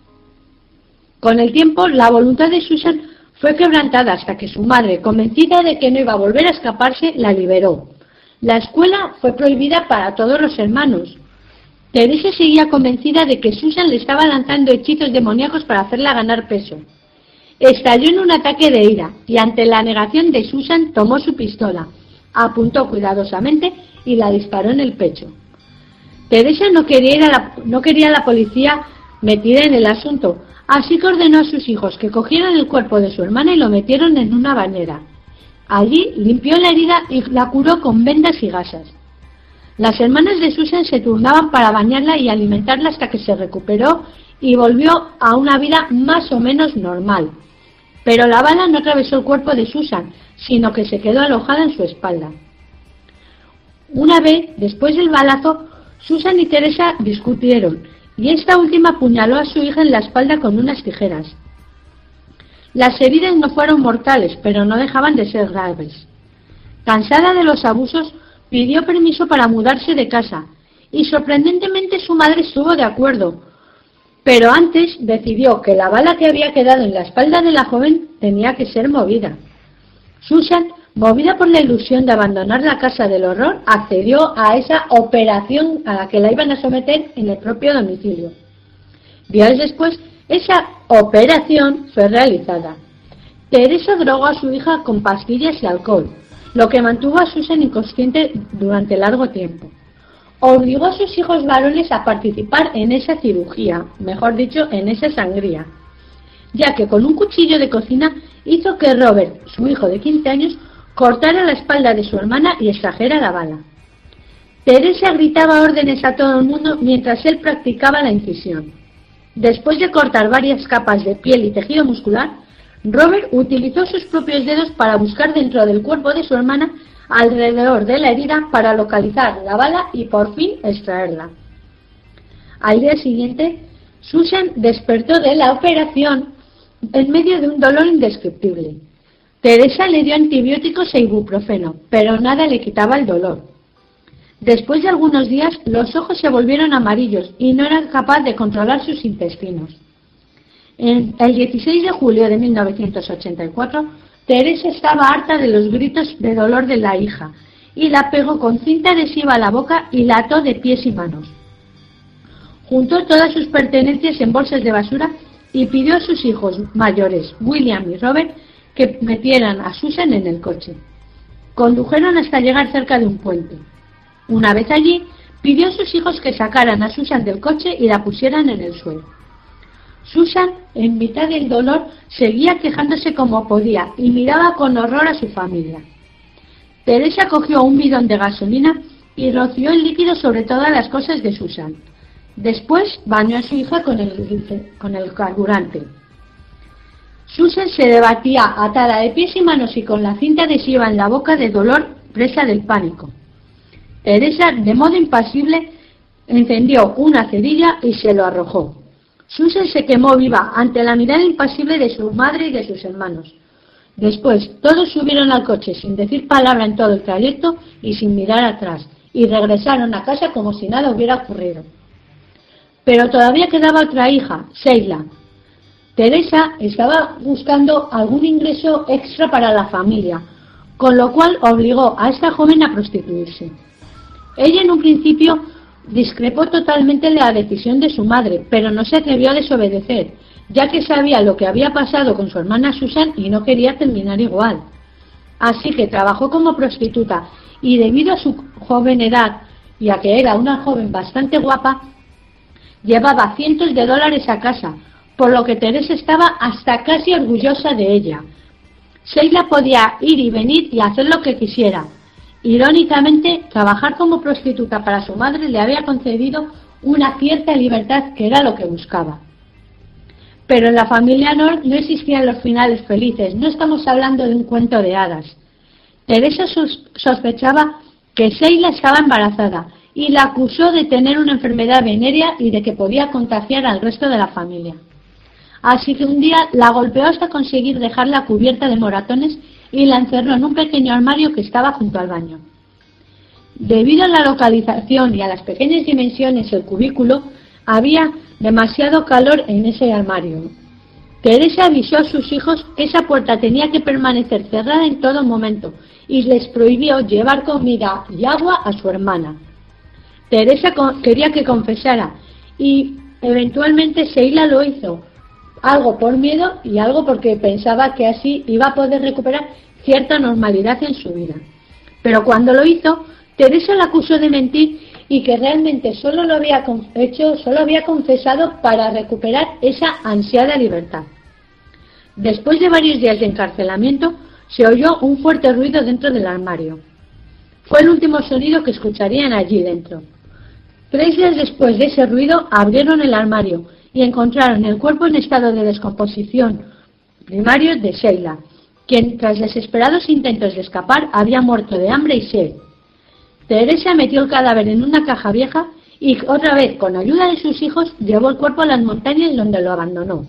Speaker 19: Con el tiempo, la voluntad de Susan fue quebrantada hasta que su madre, convencida de que no iba a volver a escaparse, la liberó. La escuela fue prohibida para todos los hermanos. Teresa seguía convencida de que Susan le estaba lanzando hechizos demoníacos para hacerla ganar peso. Estalló en un ataque de ira y ante la negación de Susan tomó su pistola, apuntó cuidadosamente y la disparó en el pecho. Teresa no quería a la policía metida en el asunto, así que ordenó a sus hijos que cogieran el cuerpo de su hermana y lo metieron en una bañera. Allí limpió la herida y la curó con vendas y gasas. Las hermanas de Susan se turnaban para bañarla y alimentarla hasta que se recuperó y volvió a una vida más o menos normal. Pero la bala no atravesó el cuerpo de Susan, sino que se quedó alojada en su espalda. Una vez, después del balazo, Susan y Teresa discutieron, y esta última apuñaló a su hija en la espalda con unas tijeras. Las heridas no fueron mortales, pero no dejaban de ser graves. Cansada de los abusos, pidió permiso para mudarse de casa, y sorprendentemente su madre estuvo de acuerdo, pero antes decidió que la bala que había quedado en la espalda de la joven tenía que ser movida. Susan, movida por la ilusión de abandonar la casa del horror, accedió a esa operación a la que la iban a someter en el propio domicilio. Días después, esa operación fue realizada. Teresa drogó a su hija con pastillas y alcohol, lo que mantuvo a Susan inconsciente durante largo tiempo. Obligó a sus hijos varones a participar en esa cirugía, mejor dicho, en esa sangría, ya que con un cuchillo de cocina hizo que Robert, su hijo de 15 años, cortara la espalda de su hermana y extrajera la bala. Teresa gritaba órdenes a todo el mundo mientras él practicaba la incisión. Después de cortar varias capas de piel y tejido muscular, Robert utilizó sus propios dedos para buscar dentro del cuerpo de su hermana alrededor de la herida para localizar la bala y por fin extraerla. Al día siguiente, Susan despertó de la operación en medio de un dolor indescriptible. Teresa le dio antibióticos e ibuprofeno, pero nada le quitaba el dolor. Después de algunos días, los ojos se volvieron amarillos y no era capaz de controlar sus intestinos. El 16 de julio de 1984, Teresa estaba harta de los gritos de dolor de la hija y la pegó con cinta adhesiva a la boca y la ató de pies y manos. Juntó todas sus pertenencias en bolsas de basura y pidió a sus hijos mayores, William y Robert, que metieran a Susan en el coche. Condujeron hasta llegar cerca de un puente. Una vez allí, pidió a sus hijos que sacaran a Susan del coche y la pusieran en el suelo. Susan, en mitad del dolor, seguía quejándose como podía y miraba con horror a su familia. Teresa cogió un bidón de gasolina y roció el líquido sobre todas las cosas de Susan. Después bañó a su hija con el carburante. Susan se debatía atada de pies y manos y con la cinta adhesiva en la boca de dolor, presa del pánico. Teresa, de modo impasible, encendió una cerilla y se lo arrojó. Susan se quemó viva ante la mirada impasible de su madre y de sus hermanos. Después, todos subieron al coche sin decir palabra en todo el trayecto y sin mirar atrás, y regresaron a casa como si nada hubiera ocurrido. Pero todavía quedaba otra hija, Sheila. Teresa estaba buscando algún ingreso extra para la familia, con lo cual obligó a esta joven a prostituirse. Ella en un principio discrepó totalmente de la decisión de su madre, pero no se atrevió a desobedecer, ya que sabía lo que había pasado con su hermana Susan y no quería terminar igual. Así que trabajó como prostituta y debido a su joven edad y a que era una joven bastante guapa, llevaba cientos de dólares a casa, por lo que Teresa estaba hasta casi orgullosa de ella. Sheila podía ir y venir y hacer lo que quisiera. Irónicamente, trabajar como prostituta para su madre le había concedido una cierta libertad que era lo que buscaba. Pero en la familia North no existían los finales felices, no estamos hablando de un cuento de hadas. Teresa sospechaba que Sheila estaba embarazada y la acusó de tener una enfermedad venérea y de que podía contagiar al resto de la familia. Así que un día la golpeó hasta conseguir dejarla cubierta de moratones y la encerró en un pequeño armario que estaba junto al baño. Debido a la localización y a las pequeñas dimensiones del cubículo, había demasiado calor en ese armario. Teresa avisó a sus hijos que esa puerta tenía que permanecer cerrada en todo momento y les prohibió llevar comida y agua a su hermana. Teresa quería que confesara y eventualmente Sheila lo hizo, algo por miedo y algo porque pensaba que así iba a poder recuperar cierta normalidad en su vida. Pero cuando lo hizo, Teresa la acusó de mentir y que realmente solo había confesado para recuperar esa ansiada libertad. Después de varios días de encarcelamiento, se oyó un fuerte ruido dentro del armario. Fue el último sonido que escucharían allí dentro. 3 días después de ese ruido, abrieron el armario y encontraron el cuerpo en estado de descomposición primario de Sheila, quien tras desesperados intentos de escapar había muerto de hambre y sed. Teresa metió el cadáver en una caja vieja y otra vez, con ayuda de sus hijos, llevó el cuerpo a las montañas donde lo abandonó.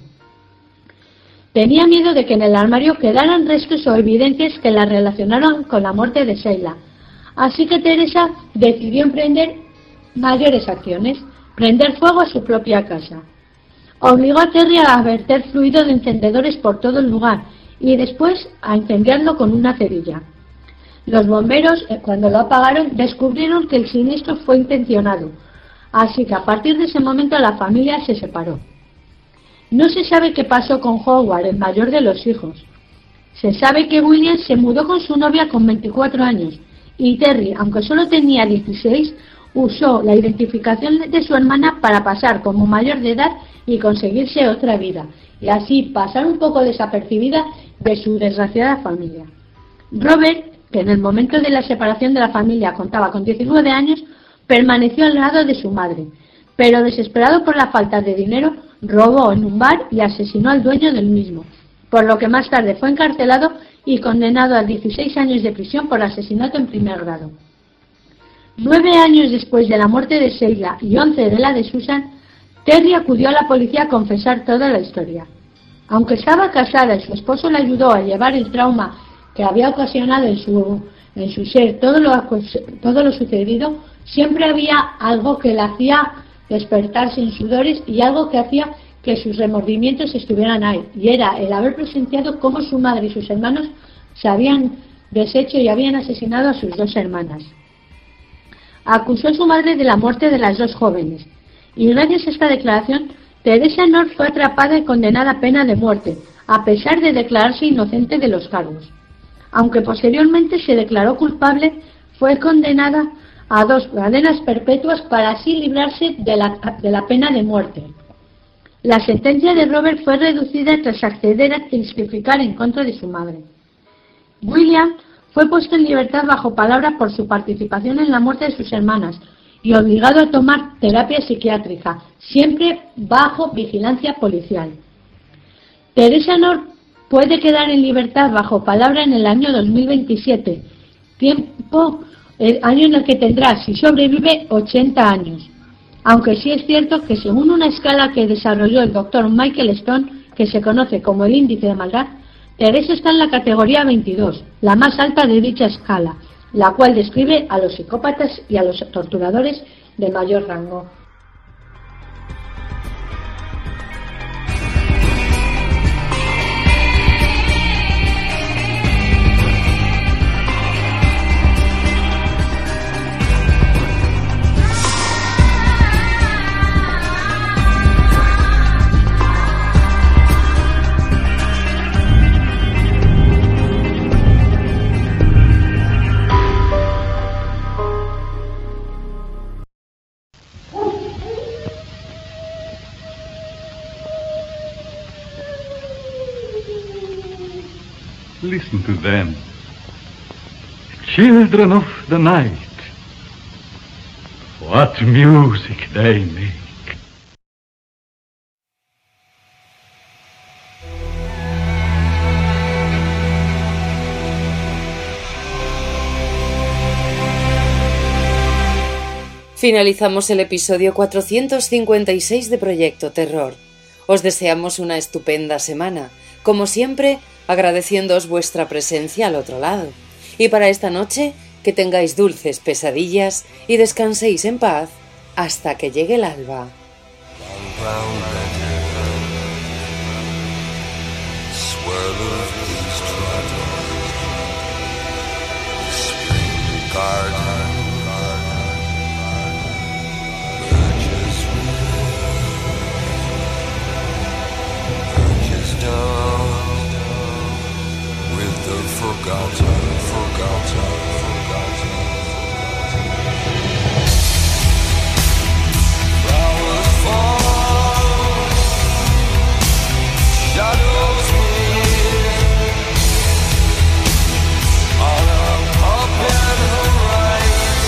Speaker 19: Tenía miedo de que en el armario quedaran restos o evidencias que la relacionaran con la muerte de Sheila, así que Teresa decidió emprender mayores acciones, prender fuego a su propia casa. Obligó a Terry a verter fluido de encendedores por todo el lugar y después a incendiarlo con una cerilla. Los bomberos, cuando lo apagaron, descubrieron que el siniestro fue intencionado, así que a partir de ese momento la familia se separó. No se sabe qué pasó con Howard, el mayor de los hijos. Se sabe que William se mudó con su novia con 24 años y Terry, aunque solo tenía 16, usó la identificación de su hermana para pasar como mayor de edad y conseguirse otra vida, y así pasar un poco desapercibida de su desgraciada familia. Robert, que en el momento de la separación de la familia contaba con 19 años, permaneció al lado de su madre, pero desesperado por la falta de dinero, robó en un bar y asesinó al dueño del mismo, por lo que más tarde fue encarcelado y condenado a 16 años de prisión por asesinato en primer grado. 9 años después de la muerte de Sheila y 11 de la de Susan, Terry acudió a la policía a confesar toda la historia. Aunque estaba casada y su esposo le ayudó a llevar el trauma que había ocasionado en su ser todo lo sucedido, siempre había algo que le hacía despertar sin sudores y algo que hacía que sus remordimientos estuvieran ahí, y era el haber presenciado cómo su madre y sus hermanos se habían deshecho y habían asesinado a sus 2 hermanas. Acusó a su madre de la muerte de las 2 jóvenes, y gracias a esta declaración, Teresa North fue atrapada y condenada a pena de muerte, a pesar de declararse inocente de los cargos. Aunque posteriormente se declaró culpable, fue condenada a 2 cadenas perpetuas para así librarse de la pena de muerte. La sentencia de Robert fue reducida tras acceder a testificar en contra de su madre. William fue puesto en libertad bajo palabra por su participación en la muerte de sus hermanas y obligado a tomar terapia psiquiátrica, siempre bajo vigilancia policial. Teresa North puede quedar en libertad bajo palabra en el año 2027, el año en el que tendrá, si sobrevive, 80 años. Aunque sí es cierto que según una escala que desarrolló el Dr. Michael Stone, que se conoce como el índice de maldad, Teresa está en la categoría 22, la más alta de dicha escala, la cual describe a los psicópatas y a los torturadores de mayor rango.
Speaker 20: Listen to them, children of the night. What music they make.
Speaker 1: Finalizamos el episodio 456 de Proyecto Terror. Os deseamos una estupenda semana, como siempre, agradeciéndoos vuestra presencia al otro lado. Y para esta noche, que tengáis dulces pesadillas y descanséis en paz hasta que llegue el alba.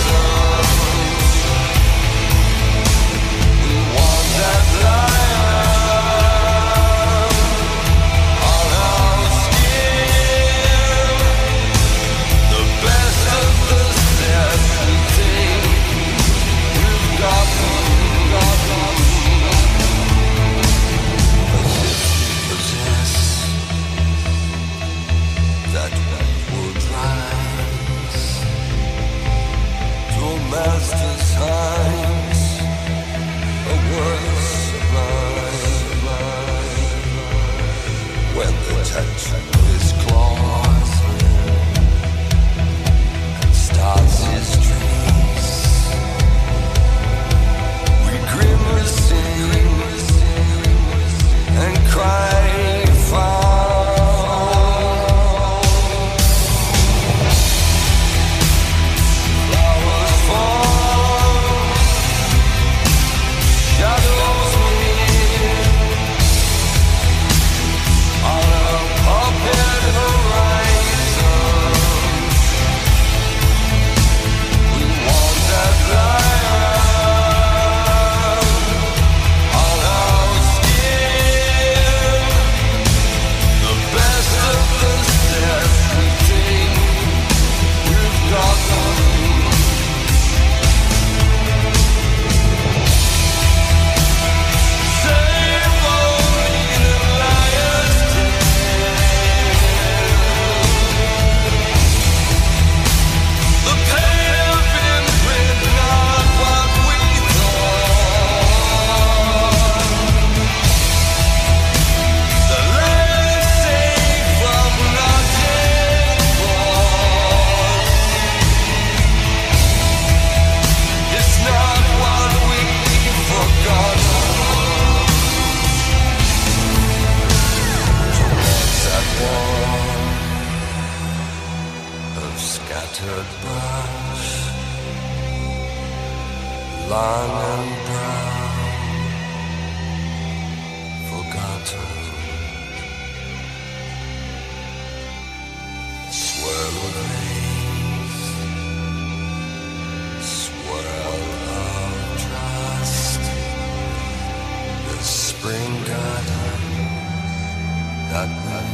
Speaker 2: Lion
Speaker 21: scattered brush, long and brown, forgotten. Swirl of haze, swirl of trust, the spring garden that